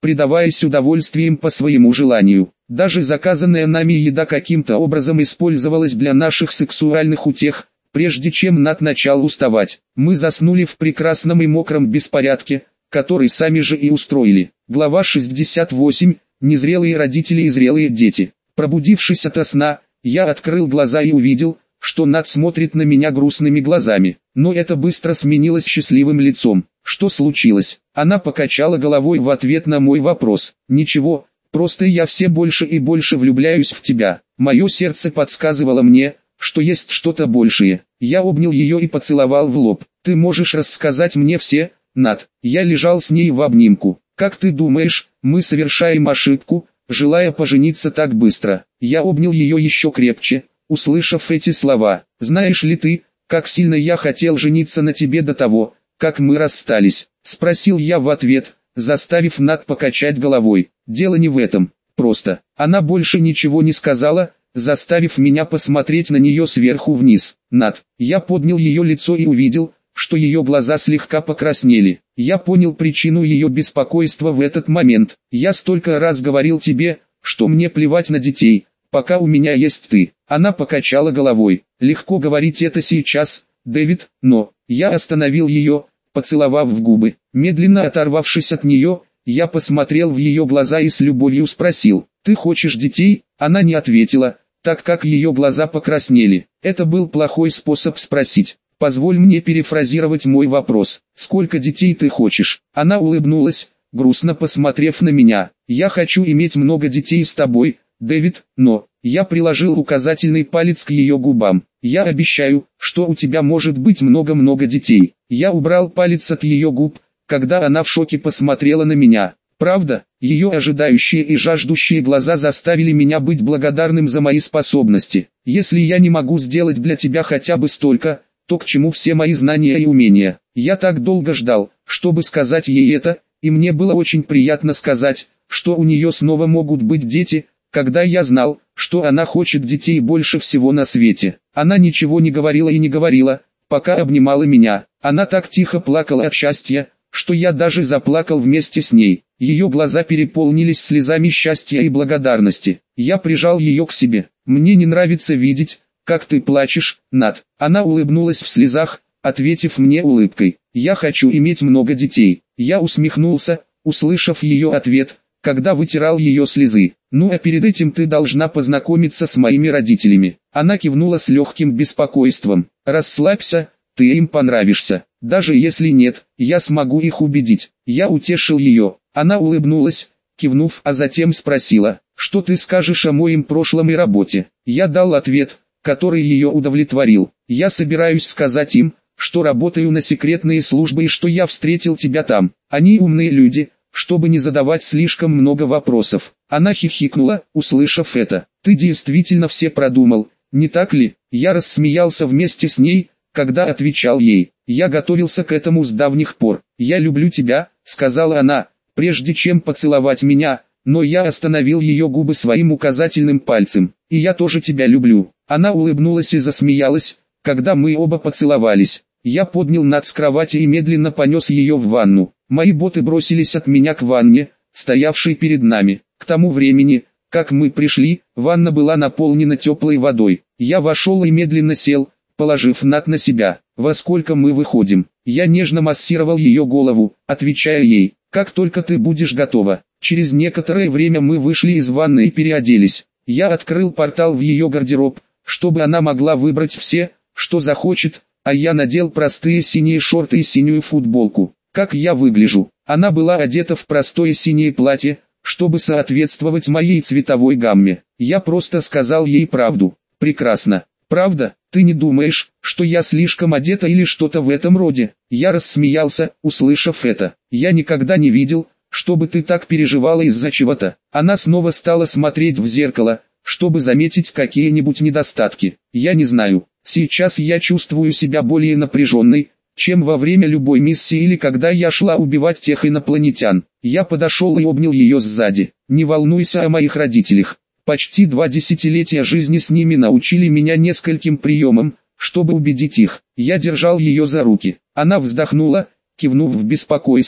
предаваясь удовольствиям по своему желанию. Даже заказанная нами еда каким-то образом использовалась для наших сексуальных утех, прежде чем Нат начал уставать. Мы заснули в прекрасном и мокром беспорядке, который сами же и устроили. Глава шестьдесят восемь. Незрелые родители и зрелые дети. Пробудившись ото сна, я открыл глаза и увидел, что Нат смотрит на меня грустными глазами. Но это быстро сменилось счастливым лицом. Что случилось? Она покачала головой в ответ на мой вопрос. Ничего, просто я все больше и больше влюбляюсь в тебя. Мое сердце подсказывало мне, что есть что-то большее. Я обнял ее и поцеловал в лоб. Ты можешь рассказать мне все, Нат? Я лежал с ней в обнимку. Как ты думаешь, мы совершаем ошибку, желая пожениться так быстро? Я обнял ее еще крепче, услышав эти слова. Знаешь ли ты, как сильно я хотел жениться на тебе до того, как мы расстались? Спросил я в ответ, заставив Нат покачать головой. Дело не в этом, просто. Она больше ничего не сказала, заставив меня посмотреть на нее сверху вниз. Нат, я поднял ее лицо и увидел, что ее глаза слегка покраснели. Я понял причину ее беспокойства в этот момент. Я столько раз говорил тебе, что мне плевать на детей, пока у меня есть ты. Она покачала головой. Легко говорить это сейчас, Дэвид, но... Я остановил ее, поцеловав в губы. Медленно оторвавшись от нее, я посмотрел в ее глаза и с любовью спросил: «Ты хочешь детей?» Она не ответила, так как ее глаза покраснели. Это был плохой способ спросить. Позволь мне перефразировать мой вопрос. Сколько детей ты хочешь? Она улыбнулась, грустно посмотрев на меня. Я хочу иметь много детей с тобой, Дэвид, но... Я приложил указательный палец к ее губам. Я обещаю, что у тебя может быть много-много детей. Я убрал палец от ее губ, когда она в шоке посмотрела на меня. Правда, ее ожидающие и жаждущие глаза заставили меня быть благодарным за мои способности. Если я не могу сделать для тебя хотя бы столько, то к чему все мои знания и умения? Я так долго ждал, чтобы сказать ей это, и мне было очень приятно сказать, что у нее снова могут быть дети, когда я знал, что она хочет детей больше всего на свете. Она ничего не говорила и не говорила, пока обнимала меня. Она так тихо плакала от счастья, что я даже заплакал вместе с ней. Ее глаза переполнились слезами счастья и благодарности. Я прижал ее к себе. Мне не нравится видеть, как ты плачешь, Нат. Она улыбнулась в слезах, ответив мне улыбкой. Я хочу иметь много детей. Я усмехнулся, услышав ее ответ, когда вытирал ее слезы. Ну а перед этим ты должна познакомиться с моими родителями. Она кивнула с легким беспокойством. Расслабься, ты им понравишься. Даже если нет, я смогу их убедить. Я утешил ее. Она улыбнулась, кивнув, а затем спросила: что ты скажешь о моем прошлом и работе? Я дал ответ, который ее удовлетворил. Я собираюсь сказать им, что работаю на секретные службы и что я встретил тебя там. Они умные люди, чтобы не задавать слишком много вопросов. Она хихикнула, услышав это. Ты действительно все продумал, не так ли? Я рассмеялся вместе с ней, когда отвечал ей. Я готовился к этому с давних пор. Я люблю тебя, сказала она, прежде чем поцеловать меня, но я остановил ее губы своим указательным пальцем. И я тоже тебя люблю. Она улыбнулась и засмеялась, когда мы оба поцеловались. Я поднял Нат с кровати и медленно понес ее в ванну. Мои боты бросились от меня к ванне, стоявшей перед нами. К тому времени, как мы пришли, ванна была наполнена теплой водой. Я вошел и медленно сел, положив Нат на себя. Во сколько мы выходим? Я нежно массировал ее голову, отвечая ей: как только ты будешь готова. Через некоторое время мы вышли из ванны и переоделись. Я открыл портал в ее гардероб, чтобы она могла выбрать все, что захочет, а я надел простые синие шорты и синюю футболку. Как я выгляжу? Она была одета в простое синее платье, чтобы соответствовать моей цветовой гамме. Я просто сказал ей правду. Прекрасно. Правда? Ты не думаешь, что я слишком одета или что-то в этом роде? Я рассмеялся, услышав это. Я никогда не видел, чтобы ты так переживала из-за чего-то. Она снова стала смотреть в зеркало, чтобы заметить какие-нибудь недостатки. Я не знаю. Сейчас я чувствую себя более напряженной, чем во время любой миссии или когда я шла убивать тех инопланетян. Я подошел и обнял ее сзади. Не волнуйся о моих родителях. Почти два десятилетия жизни с ними научили меня нескольким приемам, чтобы убедить их. Я держал ее за руки. Она вздохнула, кивнув в беспокойстве.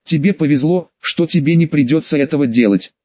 Тебе повезло, что тебе не придется этого делать.